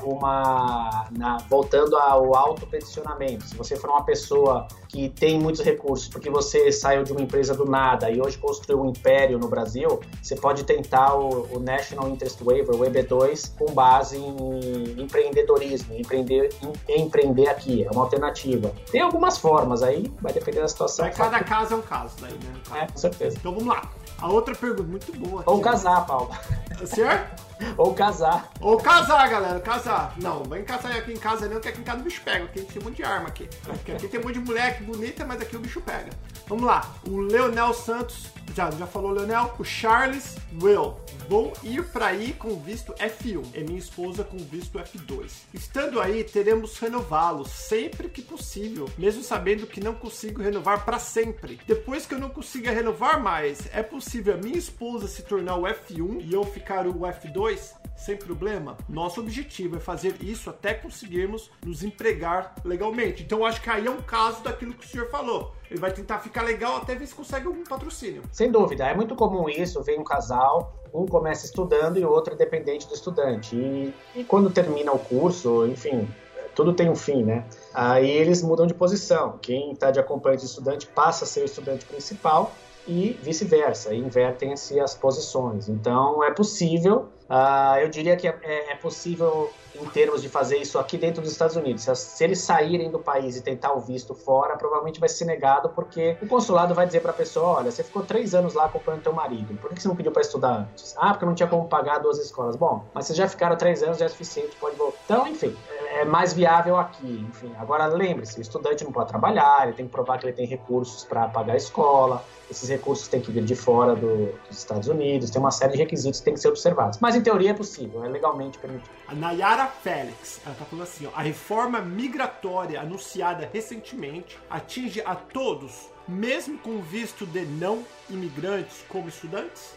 voltando ao autopeticionamento, se você for uma pessoa que tem muitos recursos, porque você saiu de uma empresa do nada e hoje construiu um império no Brasil, você pode tentar o National Interest Waiver, o EB2, com base em empreendedorismo, empreender aqui, é uma alternativa. Tem algumas formas, aí vai depender da situação. Cada caso é um caso daí, né? Com certeza. Então vamos lá. A outra pergunta, muito boa. Ou casar, Paulo. Certo? Ou casar. Ou casar, galera, casar. Não, vai casar aqui em casa não, que aqui em casa o bicho pega. Aqui tem um monte de arma aqui. Aqui tem um monte de moleque bonita, mas aqui o bicho pega. Vamos lá. O Leonel Santos, já falou, Leonel. O Charles Will. Vou ir para aí com visto F1 e minha esposa com visto F2. Estando aí, teremos renová-lo sempre que possível, mesmo sabendo que não consigo renovar para sempre. Depois que eu não consiga renovar mais, é possível a minha esposa se tornar o F1 e eu ficar o F2? Sem problema? Nosso objetivo é fazer isso até conseguirmos nos empregar legalmente. Então eu acho que aí é um caso daquilo que o senhor falou. Ele vai tentar ficar legal até ver se consegue algum patrocínio. Sem dúvida, é muito comum isso, vem um casal, um começa estudando e o outro é dependente do estudante. E quando termina o curso, enfim, tudo tem um fim, né? Aí eles mudam de posição. Quem está de acompanhante do estudante passa a ser o estudante principal e vice-versa, invertem-se as posições. Então é possível, eu diria que é possível em termos de fazer isso aqui dentro dos Estados Unidos. Se eles saírem do país e tentar o visto fora, provavelmente vai ser negado, porque o consulado vai dizer para a pessoa: olha, você ficou 3 anos lá acompanhando teu marido, por que você não pediu para estudar antes? Porque não tinha como pagar 2 escolas. Bom, mas vocês já ficaram 3 anos, já é suficiente, pode voltar. Então, enfim, é mais viável aqui. Enfim, agora lembre-se, o estudante não pode trabalhar, ele tem que provar que ele tem recursos para pagar a escola, esses recursos têm que vir de fora dos Estados Unidos, tem uma série de requisitos que têm que ser observados. Mas em teoria é possível, é legalmente permitido. A Nayara Félix, ela tá falando assim, ó, a reforma migratória anunciada recentemente atinge a todos, mesmo com visto de não imigrantes como estudantes?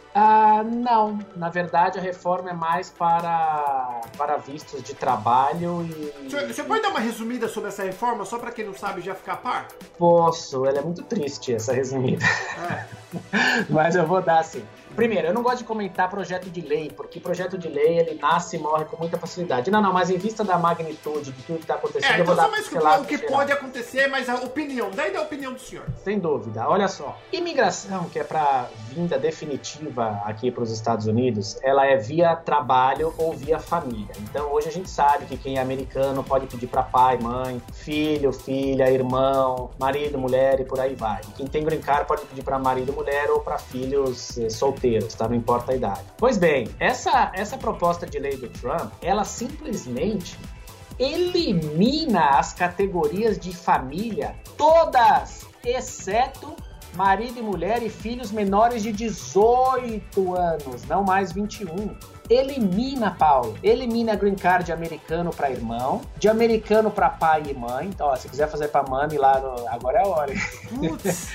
Não, na verdade a reforma é mais para vistos de trabalho e... Você pode dar uma resumida sobre essa reforma, só para quem não sabe já ficar a par? Posso, ela é muito triste essa resumida. Mas eu vou dar sim. Primeiro, eu não gosto de comentar projeto de lei, porque projeto de lei, ele nasce e morre com muita facilidade. Não, mas em vista da magnitude de tudo que está acontecendo, eu vou dar o que pode acontecer, mas a opinião, daí da opinião do senhor. Sem dúvida. Olha só, imigração, que é para vinda definitiva aqui para os Estados Unidos, ela é via trabalho ou via família. Então, hoje a gente sabe que quem é americano pode pedir para pai, mãe, filho, filha, irmão, marido, mulher e por aí vai. Quem tem green card pode pedir para marido, mulher ou para filhos solteiros, tá? Não importa a idade. Pois bem, essa proposta de lei do Trump, ela simplesmente elimina as categorias de família todas, exceto marido e mulher e filhos menores de 18 anos, não mais 21. Elimina, Paulo. Elimina green card de americano para irmão, de americano para pai e mãe. Então, ó, se quiser fazer para mami lá, agora é a hora. Putz.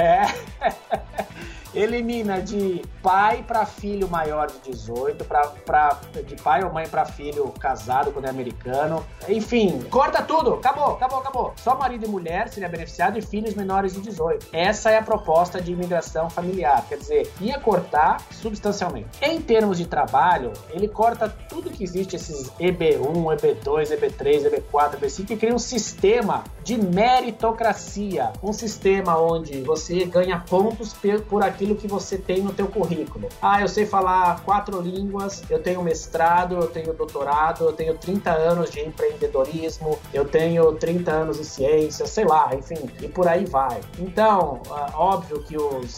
Elimina de pai para filho maior de 18, de pai ou mãe para filho casado quando é americano. Enfim, corta tudo. Acabou. Só marido e mulher seria beneficiado e filhos menores de 18. Essa é a proposta de imigração familiar. Quer dizer, ia cortar substancialmente. Em termos de trabalho, ele corta tudo que existe, esses EB1, EB2, EB3, EB4, EB5, e cria um sistema de meritocracia. Um sistema onde você ganha pontos por aquilo que você tem no teu currículo. Eu sei falar 4 línguas, eu tenho mestrado, eu tenho doutorado, eu tenho 30 anos de empreendedorismo, eu tenho 30 anos de ciência, sei lá, enfim, e por aí vai. Então, óbvio que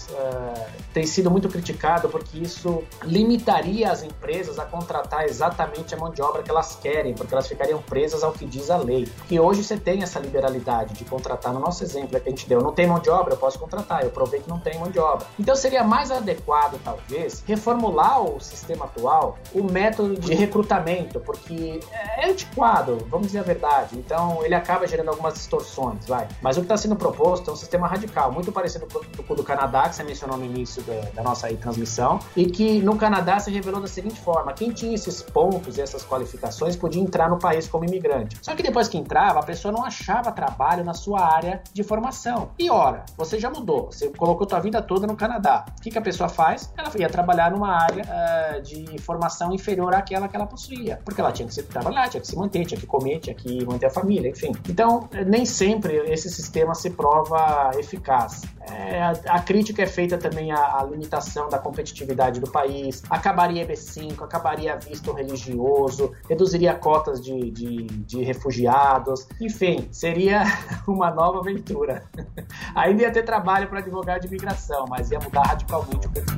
tem sido muito criticado porque isso limitaria as empresas a contratar exatamente a mão de obra que elas querem, porque elas ficariam presas ao que diz a lei. E hoje você tem essa liberalidade de contratar. No nosso exemplo que a gente deu, não tem mão de obra, eu posso contratar, eu provei que não tem mão de obra. Então seria mais adequado, talvez, reformular o sistema atual, o método de recrutamento, porque é antiquado, vamos dizer a verdade. Então ele acaba gerando algumas distorções, Mas o que está sendo proposto é um sistema radical, muito parecido com o do Canadá, que você mencionou no início da nossa transmissão, e que no Canadá se revelou da seguinte forma: quem tinha esses pontos e essas qualificações podia entrar no país como imigrante. Só que depois que entrava, a pessoa não achava trabalho na sua área de formação. E ora, você já mudou, você colocou tua vida toda no Canadá. O que a pessoa faz? Ela ia trabalhar numa área de formação inferior àquela que ela possuía, porque ela tinha que trabalhar, tinha que se manter, tinha que comer, tinha que manter a família, enfim. Então, nem sempre esse sistema se prova eficaz. A crítica é feita também à limitação da competitividade do país, acabaria EB5, acabaria visto religioso, reduziria cotas de refugiados, enfim, seria uma nova aventura. Ainda ia ter trabalho para advogar de imigração, mas ia mudar radicalmente o perfil.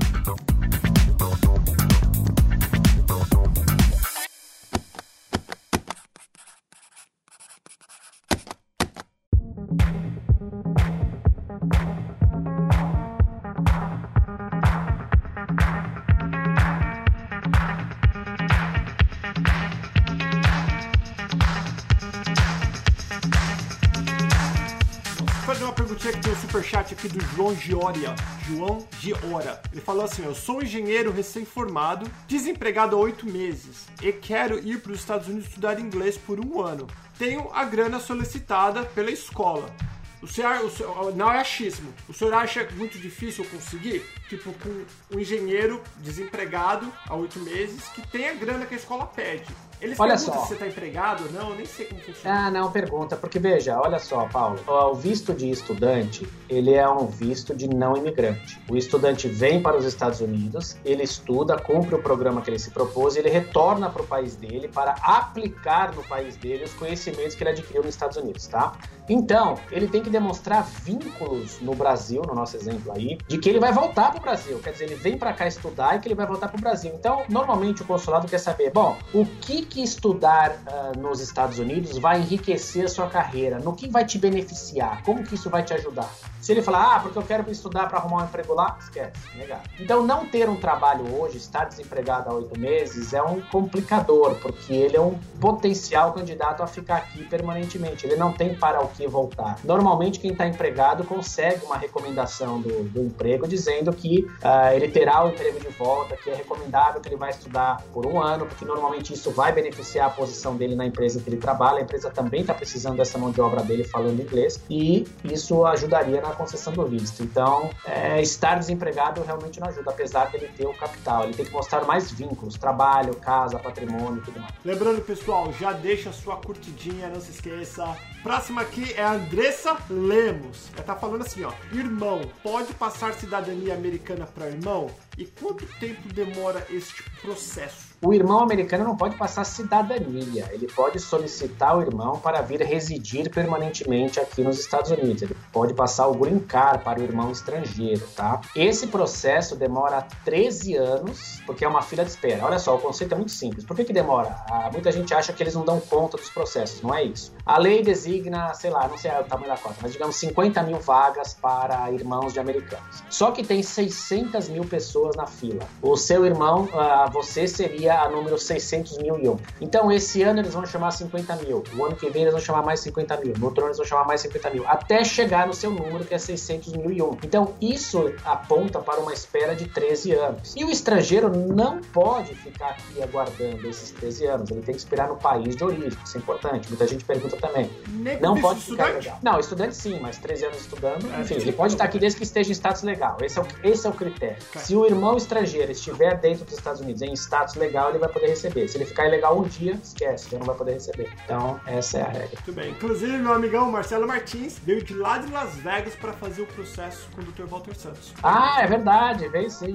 Que tem um superchat aqui do João Giora. Ele falou assim: eu sou engenheiro recém-formado, desempregado há 8 meses e quero ir para os Estados Unidos estudar inglês por 1 ano. Tenho a grana solicitada pela escola. Não é achismo. O senhor acha muito difícil conseguir? Tipo, com um engenheiro desempregado há 8 meses que tem a grana que a escola pede. Eles perguntam se você está empregado ou não, eu nem sei como funciona. Não, pergunta, porque veja, olha só, Paulo, o visto de estudante, ele é um visto de não imigrante. O estudante vem para os Estados Unidos, ele estuda, cumpre o programa que ele se propôs, ele retorna para o país dele para aplicar no país dele os conhecimentos que ele adquiriu nos Estados Unidos, tá? Então, ele tem que demonstrar vínculos no Brasil, no nosso exemplo aí, de que ele vai voltar para o Brasil. Quer dizer, ele vem para cá estudar e que ele vai voltar para o Brasil. Então, normalmente o consulado quer saber, o que estudar nos Estados Unidos vai enriquecer a sua carreira? No que vai te beneficiar? Como que isso vai te ajudar? Se ele falar, porque eu quero estudar para arrumar um emprego lá, esquece, negado. Então, não ter um trabalho hoje, estar desempregado há 8 meses, é um complicador, porque ele é um potencial candidato a ficar aqui permanentemente. Ele não tem para o que voltar. Normalmente, quem está empregado consegue uma recomendação do emprego dizendo que ele terá o emprego de volta, que é recomendável que ele vai estudar por 1 ano, porque normalmente isso vai beneficiar a posição dele na empresa que ele trabalha, a empresa também está precisando dessa mão de obra dele falando inglês, e isso ajudaria na concessão do visto. Então, estar desempregado realmente não ajuda, apesar dele ter o capital. Ele tem que mostrar mais vínculos, trabalho, casa, patrimônio e tudo mais. Lembrando, pessoal, já deixa a sua curtidinha, não se esqueça. Próxima aqui é a Andressa Lemos. Ela tá falando assim, ó: irmão, pode passar cidadania americana para irmão? E quanto tempo demora este processo? O irmão americano não pode passar cidadania, ele pode solicitar o irmão para vir residir permanentemente aqui nos Estados Unidos. Ele pode passar o green card para o irmão estrangeiro, tá? Esse processo demora 13 anos, porque é uma fila de espera. Olha só, o conceito é muito simples. Por que demora? Muita gente acha que eles não dão conta dos processos, não é isso. A lei designa, sei lá, não sei o tamanho da cota, mas digamos 50 mil vagas para irmãos de americanos. Só que tem 600 mil pessoas na fila. O seu irmão, você seria a número 600.001. Então, esse ano eles vão chamar 50 mil. O ano que vem eles vão chamar mais 50 mil. No outro ano eles vão chamar mais 50 mil. Até chegar no seu número, que é 600.001. Então, isso aponta para uma espera de 13 anos. E o estrangeiro não pode ficar aqui aguardando esses 13 anos. Ele tem que esperar no país de origem. Isso é importante. Muita gente pergunta também. Não pode ficar legal. Não, estudante sim, mas 13 anos estudando. Enfim, ele pode estar aqui desde que esteja em status legal. Esse é o critério. Se o irmão estrangeiro estiver dentro dos Estados Unidos em status legal, ele vai poder receber. Se ele ficar ilegal um dia, esquece, já não vai poder receber. Então, essa é a regra. Muito bem. Inclusive, meu amigão Marcelo Martins veio de lá de Las Vegas para fazer o processo com o Dr. Walter Santos. Ah, é verdade. Veio sim.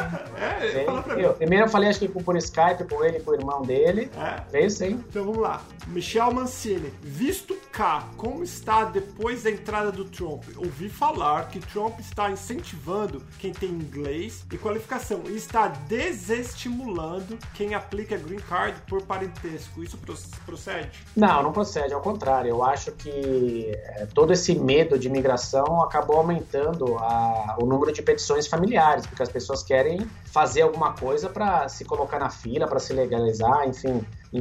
Fala pra mim. Primeiro eu falei, acho que por Skype, com ele e com o irmão dele. Veio sim. Então, vamos lá. Michel Mancini. Visto K, como está depois da entrada do Trump? Ouvi falar que Trump está incentivando quem tem inglês e qualificação e está desestimulando quem aplica Green Card por parentesco. Isso procede? Não procede, ao contrário. Eu acho que todo esse medo de imigração acabou aumentando o número de petições familiares, porque as pessoas querem fazer alguma coisa para se colocar na fila, para se legalizar, enfim.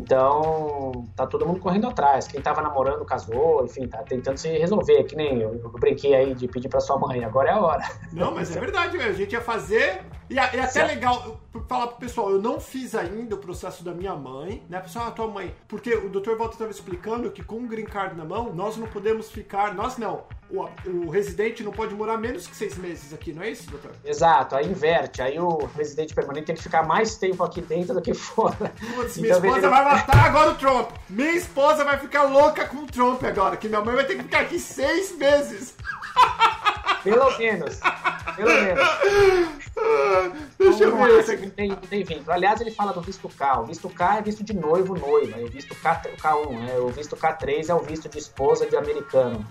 Então, tá todo mundo correndo atrás. Quem tava namorando casou, enfim, tá tentando se resolver. Que nem eu brinquei aí de pedir pra sua mãe, agora é a hora. Não, mas é verdade mesmo. A gente ia fazer. E é até legal falar pro pessoal, eu não fiz ainda o processo da minha mãe, né? Pessoal, a tua mãe. Porque o Dr. Walter estava explicando que com o Green Card na mão, nós não podemos ficar. Nós não. O residente não pode morar menos que 6 meses aqui, não é isso, doutor? Exato, aí inverte. Aí o residente permanente tem que ficar mais tempo aqui dentro do que fora. Putz, minha esposa vai matar agora o Trump. Minha esposa vai ficar louca com o Trump agora, que minha mãe vai ter que ficar aqui 6 meses. Pelo menos. Deixa eu ver isso aqui. Não tem vínculo. Aliás, ele fala do visto K. O visto K é visto de noivo, noiva. O visto K1, o visto K3 é o visto de esposa de americano.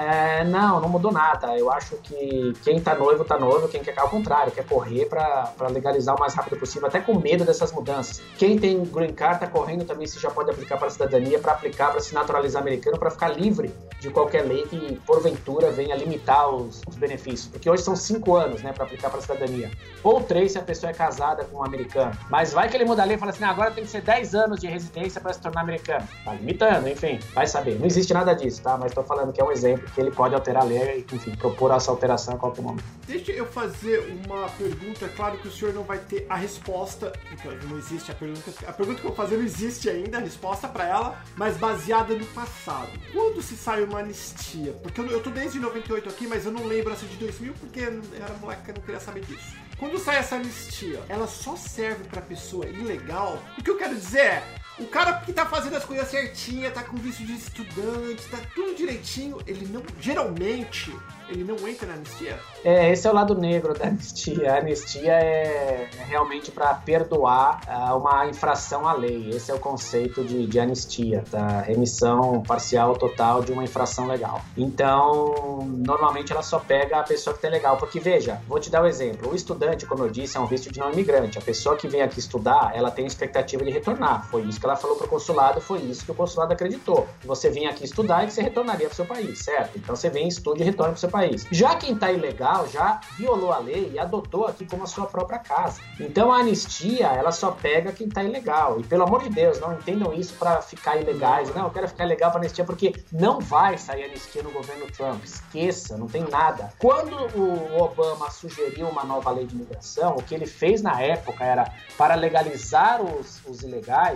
Não mudou nada. Eu acho que quem tá noivo, quem quer ao contrário, quer correr pra legalizar o mais rápido possível, até com medo dessas mudanças. Quem tem Green Card tá correndo também, se já pode aplicar para a cidadania, para aplicar, para se naturalizar americano, para ficar livre de qualquer lei que, porventura, venha limitar os benefícios. Porque hoje são 5 anos, né, para aplicar para a cidadania. Ou 3 se a pessoa é casada com um americano. Mas vai que ele muda a lei e fala assim, agora tem que ser 10 anos de residência para se tornar americano. Tá limitando, enfim, vai saber. Não existe nada disso, tá? Mas tô falando que é um exemplo que ele pode alterar a lei e, enfim, propor essa alteração a qualquer momento. Deixa eu fazer uma pergunta. É claro que o senhor não vai ter a resposta, porque não existe a pergunta. A pergunta que eu vou fazer não existe ainda, a resposta para ela, mas baseada no passado. Quando se sai uma anistia? Porque eu tô desde 98 aqui, mas eu não lembro essa de 2000, porque eu era moleque que eu não queria saber disso. Quando sai essa anistia, ela só serve pra pessoa ilegal? O que eu quero dizer é, o cara que tá fazendo as coisas certinhas, tá com visto de estudante, tá tudo direitinho, ele não, geralmente, ele não entra na anistia? Esse é o lado negro da anistia. A anistia é realmente para perdoar uma infração à lei. Esse é o conceito de anistia, tá? Remissão parcial ou total de uma infração legal. Então, normalmente ela só pega a pessoa que tá legal. Porque, veja, vou te dar um exemplo. O estudante, como eu disse, é um visto de não imigrante. A pessoa que vem aqui estudar, ela tem expectativa de retornar. Foi isso que ela falou pro consulado, foi isso que o consulado acreditou. Você vinha aqui estudar e que você retornaria pro seu país, certo? Então você vem, estuda e retorna pro seu país. Já quem tá ilegal, já violou a lei e adotou aqui como a sua própria casa. Então a anistia, ela só pega quem tá ilegal. E pelo amor de Deus, não entendam isso para ficar ilegais. Não, eu quero ficar legal para anistia, porque não vai sair anistia no governo Trump. Esqueça, não tem nada. Quando o Obama sugeriu uma nova lei de imigração, o que ele fez na época era, para legalizar os ilegais,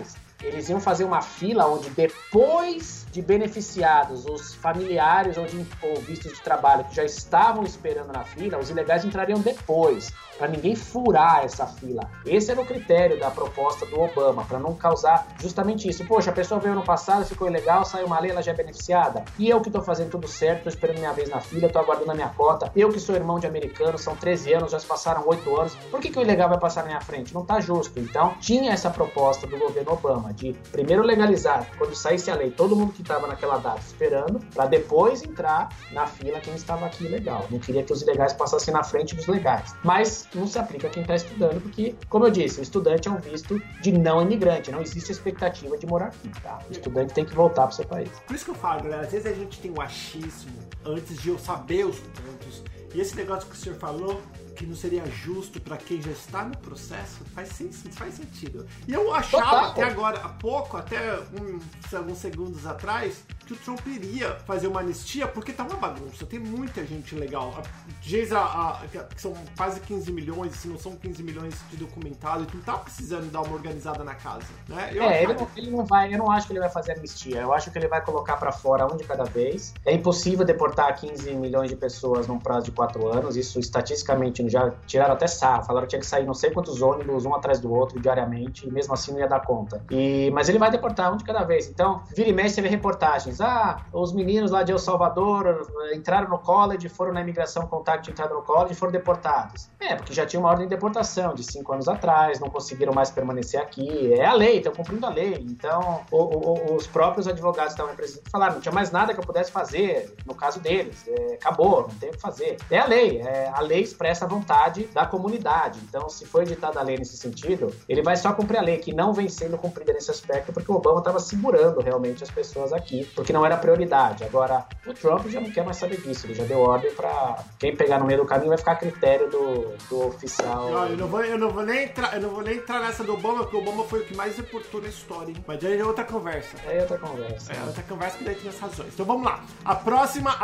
eles iam fazer uma fila onde depois de beneficiados, os familiares ou vistos de trabalho que já estavam esperando na fila, os ilegais entrariam depois, para ninguém furar essa fila. Esse era o critério da proposta do Obama, para não causar justamente isso. Poxa, a pessoa veio ano passado, ficou ilegal, saiu uma lei, ela já é beneficiada. E eu que estou fazendo tudo certo, estou esperando minha vez na fila, estou aguardando a minha cota. Eu que sou irmão de americano, são 13 anos, já se passaram 8 anos. Por que o ilegal vai passar na minha frente? Não está justo. Então, tinha essa proposta do governo Obama de primeiro legalizar, quando saísse a lei, todo mundo que estava naquela data esperando, para depois entrar na fila quem estava aqui ilegal. Não queria que os ilegais passassem na frente dos legais. Mas não se aplica a quem está estudando, porque, como eu disse, o estudante é um visto de não imigrante, não existe expectativa de morar aqui, tá? O estudante tem que voltar para o seu país. Por isso que eu falo, galera, às vezes a gente tem o achismo antes de eu saber os pontos, e esse negócio que o senhor falou, que não seria justo para quem já está no processo, faz sentido. E eu achava até agora, há pouco, até alguns segundos atrás, que o Trump iria fazer uma anistia, porque tá uma bagunça, tem muita gente legal. Diz que são quase 15 milhões, se não são 15 milhões de documentados, e tu tá precisando dar uma organizada na casa, né? Ele não vai, eu não acho que ele vai fazer anistia, eu acho que ele vai colocar para fora um de cada vez. É impossível deportar 15 milhões de pessoas num prazo de 4 anos, isso estatisticamente já tiraram até sarro, falaram que tinha que sair não sei quantos ônibus, um atrás do outro, diariamente, e mesmo assim não ia dar conta. Mas ele vai deportar um de cada vez. Então, vira e mexe, você vê reportagens. Os meninos lá de El Salvador entraram no college, foram na imigração contar que tinha entrado no college e foram deportados. Porque já tinha uma ordem de deportação de 5 anos atrás, não conseguiram mais permanecer aqui. É a lei, estão cumprindo a lei. Então, os próprios advogados estavam representando falaram, não tinha mais nada que eu pudesse fazer, no caso deles. Acabou, não tem o que fazer. É a lei expressa a vontade da comunidade. Então, se foi editada a lei nesse sentido, ele vai só cumprir a lei, que não vem sendo cumprida nesse aspecto, porque o Obama estava segurando realmente as pessoas aqui, porque não era prioridade. Agora, o Trump já não quer mais saber disso, ele já deu ordem para quem pegar no meio do caminho vai ficar a critério do oficial. Eu não vou nem entrar nessa do Obama, porque o Obama foi o que mais deportou na história, hein? Mas aí é outra conversa. Outra conversa que daí tem as razões. Então vamos lá. A próxima,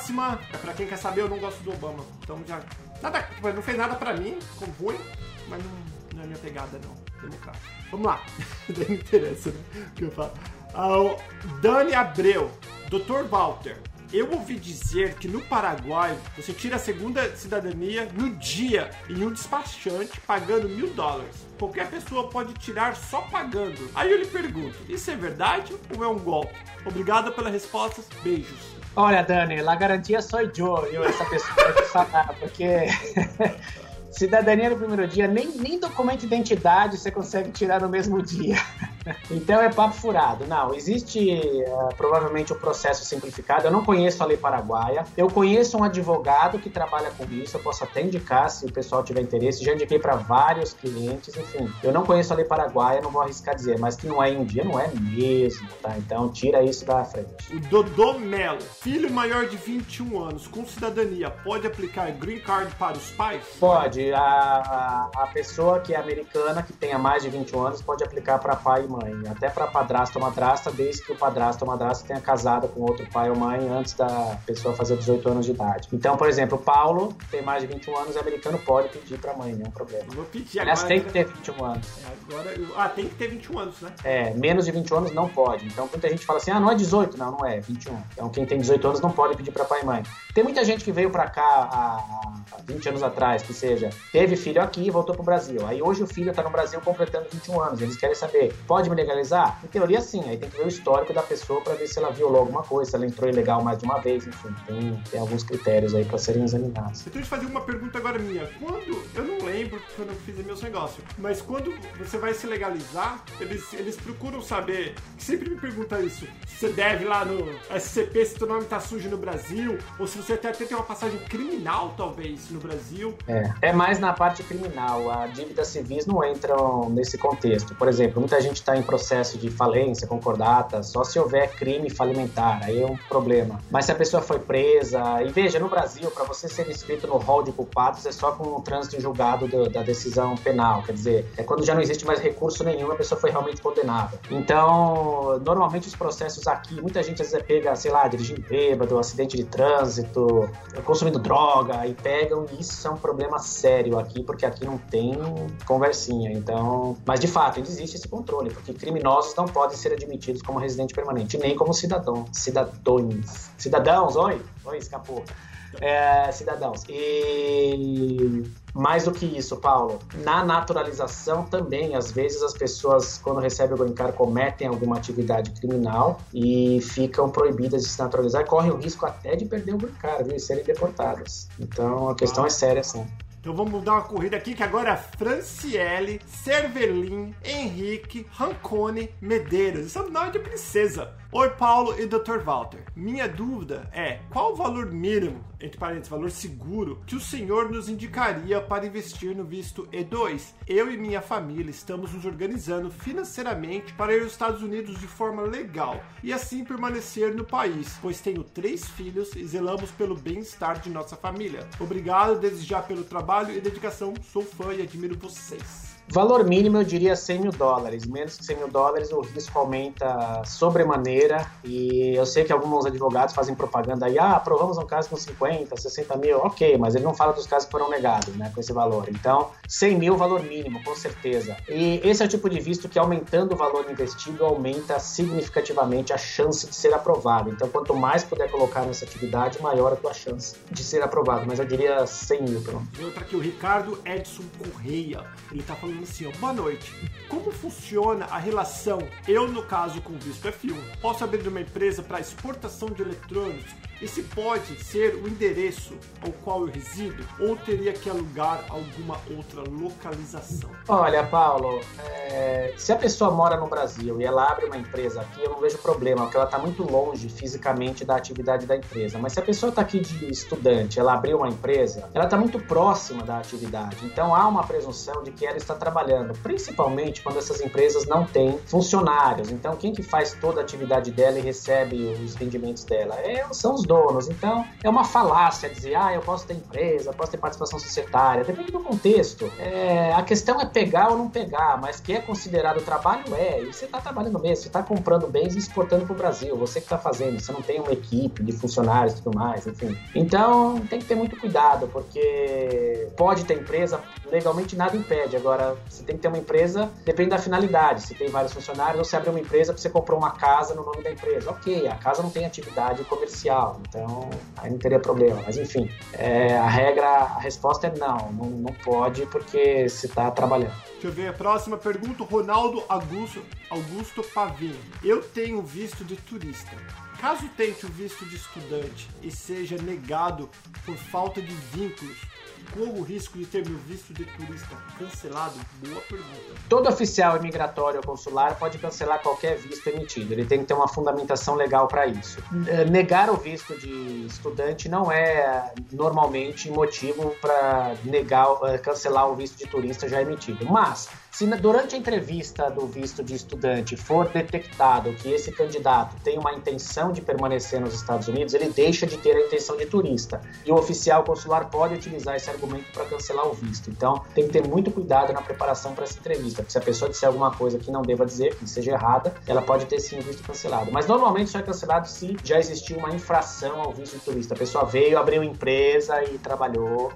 pra quem quer saber, eu não gosto do Obama. Então já... não fez nada pra mim, ficou ruim, mas não é minha pegada, não. Democrático. Vamos lá. Não interessa, né? O que eu falo. Dani Abreu, Dr. Walter, eu ouvi dizer que no Paraguai você tira a segunda cidadania no dia em um despachante pagando $1.000. Qualquer pessoa pode tirar só pagando. Aí eu lhe pergunto, isso é verdade ou é um golpe? Obrigado pelas respostas, beijos. Olha, Dani, la garantia sou eu, essa pessoa vai te falar, porque cidadania no primeiro dia, nem documento de identidade você consegue tirar no mesmo dia. Então é papo furado. Não, existe provavelmente um processo simplificado. Eu não conheço a lei paraguaia. Eu conheço um advogado que trabalha com isso. Eu posso até indicar se o pessoal tiver interesse. Já indiquei para vários clientes. Enfim, eu não conheço a lei paraguaia, não vou arriscar dizer. Mas que não é em um dia, não é mesmo, tá? Então tira isso da frente. O Dodô Melo, filho maior de 21 anos com cidadania, pode aplicar Green Card para os pais? Pode. A pessoa que é americana, que tenha mais de 21 anos, pode aplicar para pai e mãe. Até para padrasto ou madrasta, desde que o padrasto ou madrasta tenha casado com outro pai ou mãe antes da pessoa fazer 18 anos de idade. Então, por exemplo, o Paulo tem mais de 21 anos, americano pode pedir para a mãe, não é um problema. Eu vou pedir Aliás, agora. Tem que ter 21 anos. Tem que ter 21 anos, né? Menos de 21 anos não pode. Então, muita gente fala assim, não é 18. Não é, 21. Então, quem tem 18 anos não pode pedir para pai e mãe. Tem muita gente que veio para cá há 20 anos atrás, que seja, teve filho aqui e voltou pro Brasil. Aí hoje o filho tá no Brasil completando 21 anos. Eles querem saber, pode me legalizar? Em teoria, sim. Aí tem que ver o histórico da pessoa para ver se ela violou alguma coisa, se ela entrou ilegal mais de uma vez, enfim. Tem alguns critérios aí para serem examinados. Eu tenho que fazer uma pergunta agora minha. Eu não lembro quando eu fiz meus negócios, mas quando você vai se legalizar, eles procuram saber, sempre me perguntam isso, se você deve lá no SCP, se teu nome tá sujo no Brasil, ou se você até tem uma passagem criminal, talvez, no Brasil. É mais na parte criminal. A dívidas civis não entram nesse contexto. Por exemplo, muita gente está em processo de falência, concordata, só se houver crime falimentar, aí é um problema. Mas se a pessoa foi presa, e veja, no Brasil, para você ser inscrito no rol de culpados, é só com o trânsito em julgado da decisão penal, quer dizer, é quando já não existe mais recurso nenhum, a pessoa foi realmente condenada. Então, normalmente os processos aqui, muita gente às vezes pega, sei lá, dirigindo bêbado, acidente de trânsito, consumindo droga, e pegam isso é um problema sério aqui, porque aqui não tem conversinha. Então, mas de fato, existe esse controle, porque criminosos não podem ser admitidos como residente permanente, nem como cidadãos, oi, escapou. Cidadãos. E mais do que isso, Paulo, na naturalização também, às vezes as pessoas, quando recebem o green card, cometem alguma atividade criminal e ficam proibidas de se naturalizar e correm o risco até de perder o green card, viu, e serem deportadas. Então a questão é séria, sim. Então vamos dar uma corrida aqui, que agora é Franciele, Cervelin, Henrique, Rancone, Medeiros. Isso é um nome de princesa. Oi, Paulo e Dr. Walter. Minha dúvida é, qual o valor mínimo, entre parênteses, valor seguro, que o senhor nos indicaria para investir no visto E2? Eu e minha família estamos nos organizando financeiramente para ir aos Estados Unidos de forma legal e assim permanecer no país, pois tenho 3 filhos e zelamos pelo bem-estar de nossa família. Obrigado desde já pelo trabalho e dedicação. Sou fã e admiro vocês. Valor mínimo eu diria $100 mil. Menos que $100 mil o risco aumenta sobremaneira, e eu sei que alguns advogados fazem propaganda aí, aprovamos um caso com 50, 60 mil, ok, mas ele não fala dos casos que foram negados, né, com esse valor. Então, 100 mil valor mínimo, com certeza. E esse é o tipo de visto que, aumentando o valor investido, aumenta significativamente a chance de ser aprovado. Então, quanto mais puder colocar nessa atividade, maior a tua chance de ser aprovado, mas eu diria 100 mil, pelo menos. E outra aqui, o Ricardo Edson Correia, ele tá falando assim, ó, boa noite. Como funciona a relação, eu no caso com o visto F1, posso abrir uma empresa para exportação de eletrônicos? Esse pode ser o endereço ao qual eu resido ou teria que alugar alguma outra localização? Olha, Paulo, se a pessoa mora no Brasil e ela abre uma empresa aqui, eu não vejo problema, porque ela está muito longe fisicamente da atividade da empresa. Mas se a pessoa está aqui de estudante, ela abriu uma empresa, ela está muito próxima da atividade. Então há uma presunção de que ela está trabalhando, principalmente quando essas empresas não têm funcionários. Então quem que faz toda a atividade dela e recebe os rendimentos dela? São os donos. Então é uma falácia dizer, eu posso ter empresa, posso ter participação societária, depende do contexto. A questão é pegar ou não pegar, mas que é considerado trabalho, e você está trabalhando mesmo, você está comprando bens e exportando para o Brasil, você que está fazendo, você não tem uma equipe de funcionários e tudo mais, enfim. Então tem que ter muito cuidado, porque pode ter empresa, legalmente nada impede. Agora, você tem que ter uma empresa, depende da finalidade, se tem vários funcionários, ou se abre uma empresa porque você comprou uma casa no nome da empresa. Ok, a casa não tem atividade comercial, então aí não teria problema, mas enfim, a resposta é não pode, porque você está trabalhando. Deixa eu ver a próxima pergunta, Ronaldo Augusto Pavinho. Eu tenho visto de turista. Caso tente o visto de estudante e seja negado por falta de vínculos, corro o risco de ter meu visto de turista cancelado? Boa pergunta. Todo oficial imigratório ou consular pode cancelar qualquer visto emitido. Ele tem que ter uma fundamentação legal para isso. Negar o visto de estudante não é normalmente motivo para cancelar o visto de turista já emitido. Mas, se durante a entrevista do visto de estudante for detectado que esse candidato tem uma intenção de permanecer nos Estados Unidos, ele deixa de ter a intenção de turista. E o oficial consular pode utilizar esse argumento para cancelar o visto. Então, tem que ter muito cuidado na preparação para essa entrevista, porque se a pessoa disser alguma coisa que não deva dizer, que seja errada, ela pode ter sim o visto cancelado. Mas normalmente isso é cancelado se já existiu uma infração ao visto de turista. A pessoa veio, abriu empresa e trabalhou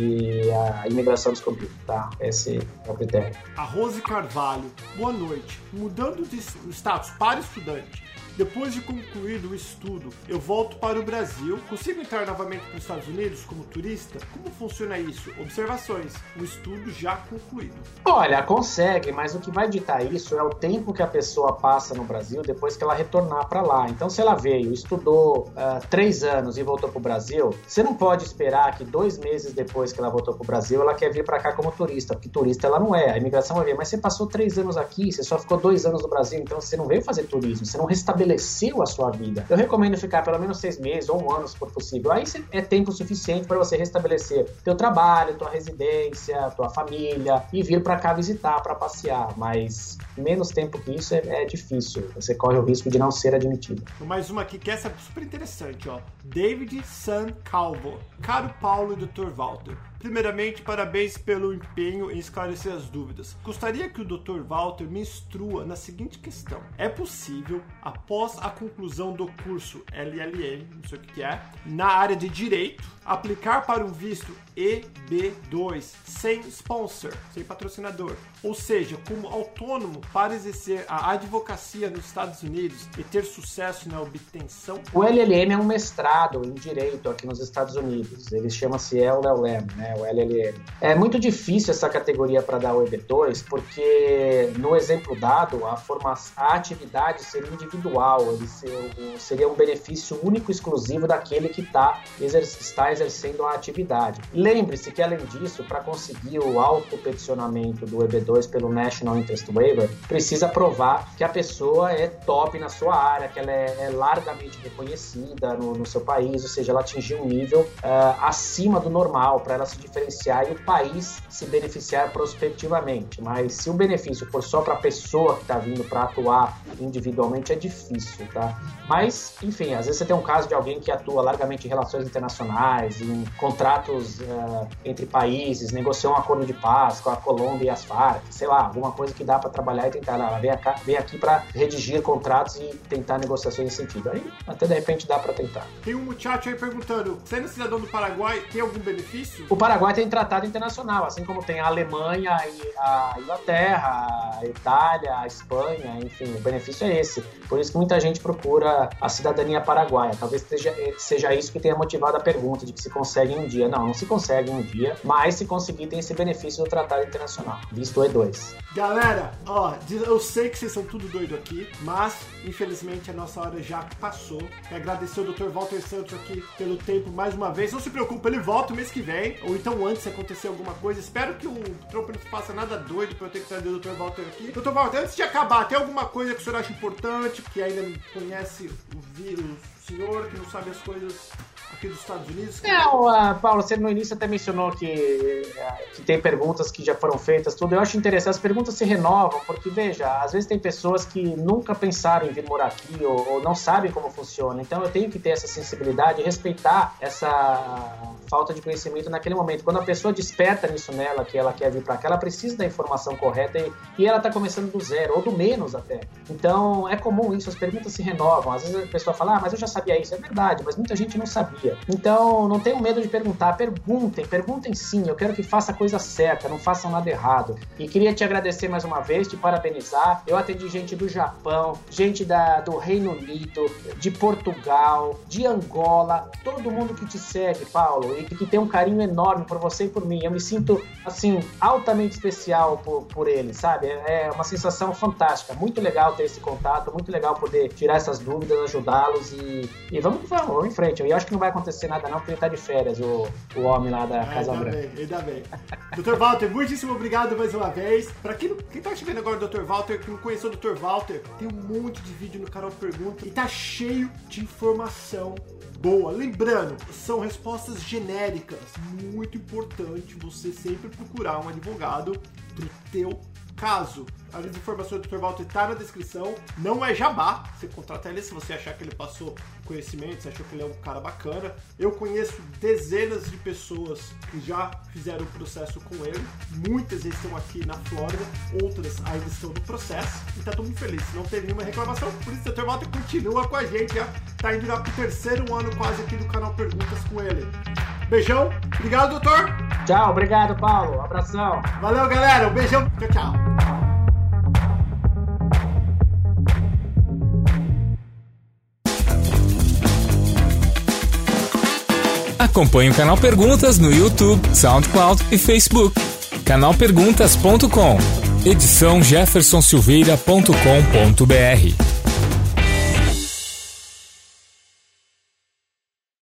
e a imigração descobriu, tá? Esse é o critério. A Rose Carvalho, boa noite. Mudando de status para estudante, depois de concluído o estudo, eu volto para o Brasil, consigo entrar novamente para os Estados Unidos como turista? Como funciona isso? Observações, o estudo já concluído. Olha, consegue, mas o que vai ditar isso é o tempo que a pessoa passa no Brasil depois que ela retornar para lá. Então, se ela veio, estudou 3 anos e voltou para o Brasil, você não pode esperar que 2 meses depois que ela voltou para o Brasil, ela quer vir para cá como turista, porque turista ela não é. A imigração vai ver, mas você passou 3 anos aqui, você só ficou 2 anos no Brasil, então você não veio fazer turismo, você não restabeleceu a sua vida. Eu recomendo ficar pelo menos 6 meses ou 1 ano, se for possível. Aí é tempo suficiente para você restabelecer teu trabalho, tua residência, tua família e vir para cá visitar, para passear. Mas menos tempo que isso é difícil. Você corre o risco de não ser admitido. Mais uma aqui que essa é super interessante, ó. David San Calvo. Caro Paulo e Dr. Walter, primeiramente, parabéns pelo empenho em esclarecer as dúvidas. Gostaria que o Dr. Walter me instrua na seguinte questão. É possível, após a conclusão do curso LLM, não sei o que é, na área de Direito, aplicar para um visto EB2 sem sponsor, sem patrocinador, ou seja, como autônomo para exercer a advocacia nos Estados Unidos e ter sucesso na obtenção? O LLM é um mestrado em Direito aqui nos Estados Unidos. Ele chama-se LLM, né? O LLM. É muito difícil essa categoria para dar o EB2, porque no exemplo dado, a atividade seria individual, ele seria um benefício único e exclusivo daquele que está exercendo a atividade. Lembre-se que, além disso, para conseguir o auto-peticionamento do EB2 pelo National Interest Waiver, precisa provar que a pessoa é top na sua área, que ela é largamente reconhecida no seu país, ou seja, ela atingiu um nível acima do normal para ela se diferenciar e o país se beneficiar prospectivamente. Mas se o benefício for só para a pessoa que está vindo para atuar individualmente, é difícil, tá? Mas, enfim, às vezes você tem um caso de alguém que atua largamente em relações internacionais, em contratos entre países, negociou um acordo de paz com a Colômbia e as Farc, sei lá, alguma coisa que dá para trabalhar e tentar. Ela vem aqui para redigir contratos e tentar negociações nesse sentido. Aí, até de repente, dá para tentar. Tem um muchacho aí perguntando, sendo cidadão do Paraguai, tem algum benefício? O Paraguai tem tratado internacional, assim como tem a Alemanha, a Inglaterra, a Itália, a Espanha, enfim, o benefício é esse. Por isso que muita gente procura a cidadania paraguaia. Talvez seja isso que tenha motivado a pergunta de que se consegue em um dia. Não se consegue em um dia, mas se conseguir tem esse benefício do Tratado Internacional, visto E2. Galera, eu sei que vocês são tudo doido aqui, mas infelizmente a nossa hora já passou. Quero agradecer o Dr. Walter Santos aqui pelo tempo mais uma vez. Não se preocupe, ele volta o mês que vem, ou então antes se acontecer alguma coisa. Espero que o Trump não faça nada doido pra eu ter que trazer o Dr. Walter aqui. Dr. Walter, antes de acabar, tem alguma coisa que o senhor acha importante, que ainda não conhece o senhor, que não sabe as coisas aqui dos Estados Unidos? Não, Paulo, você no início até mencionou que tem perguntas que já foram feitas, tudo. Eu acho interessante, as perguntas se renovam, porque, veja, às vezes tem pessoas que nunca pensaram em vir morar aqui ou não sabem como funciona. Então eu tenho que ter essa sensibilidade e respeitar essa falta de conhecimento naquele momento. Quando a pessoa desperta nisso nela, que ela quer vir para cá, ela precisa da informação correta e ela está começando do zero, ou do menos até. Então é comum isso, as perguntas se renovam. Às vezes a pessoa fala, mas eu já sabia isso. É verdade, mas muita gente não sabia. Então não tenham medo de perguntar, perguntem sim, eu quero que faça a coisa certa, não façam nada errado. E queria te agradecer mais uma vez, te parabenizar. Eu atendi gente do Japão, gente do Reino Unido, de Portugal, de Angola, todo mundo que te segue, Paulo, e que tem um carinho enorme por você e por mim. Eu me sinto, assim, altamente especial por eles, sabe? É uma sensação fantástica, muito legal ter esse contato, muito legal poder tirar essas dúvidas, ajudá-los e vamos em frente. Eu acho que não vai acontecer nada não, porque ele tá de férias, o homem lá da Casa Branca. Ainda bem. Dr. Walter, muitíssimo obrigado mais uma vez. Pra quem tá chegando agora o Dr. Walter, que não conheceu o Dr. Walter, tem um monte de vídeo no canal Pergunta e tá cheio de informação boa. Lembrando, são respostas genéricas. Muito importante você sempre procurar um advogado pro teu caso. As informações do Dr. Walter tá na descrição. Não é jabá. Você contrata ele se você achar que ele passou conhecimento, se achou que ele é um cara bacana. Eu conheço dezenas de pessoas que já fizeram o processo com ele. Muitas vezes estão aqui na Flórida, outras ainda estão no processo. E tá todo mundo feliz. Não teve nenhuma reclamação. Por isso o Dr. Walter continua com a gente. Já tá indo já pro 3º ano quase aqui do canal Perguntas com ele. Beijão. Obrigado, doutor. Tchau, obrigado, Paulo. Abração. Valeu, galera. Um beijão. Tchau, tchau. Acompanhe o canal Perguntas no YouTube, SoundCloud e Facebook. Canalperguntas.com. Edição jeffersonsilveira.com.br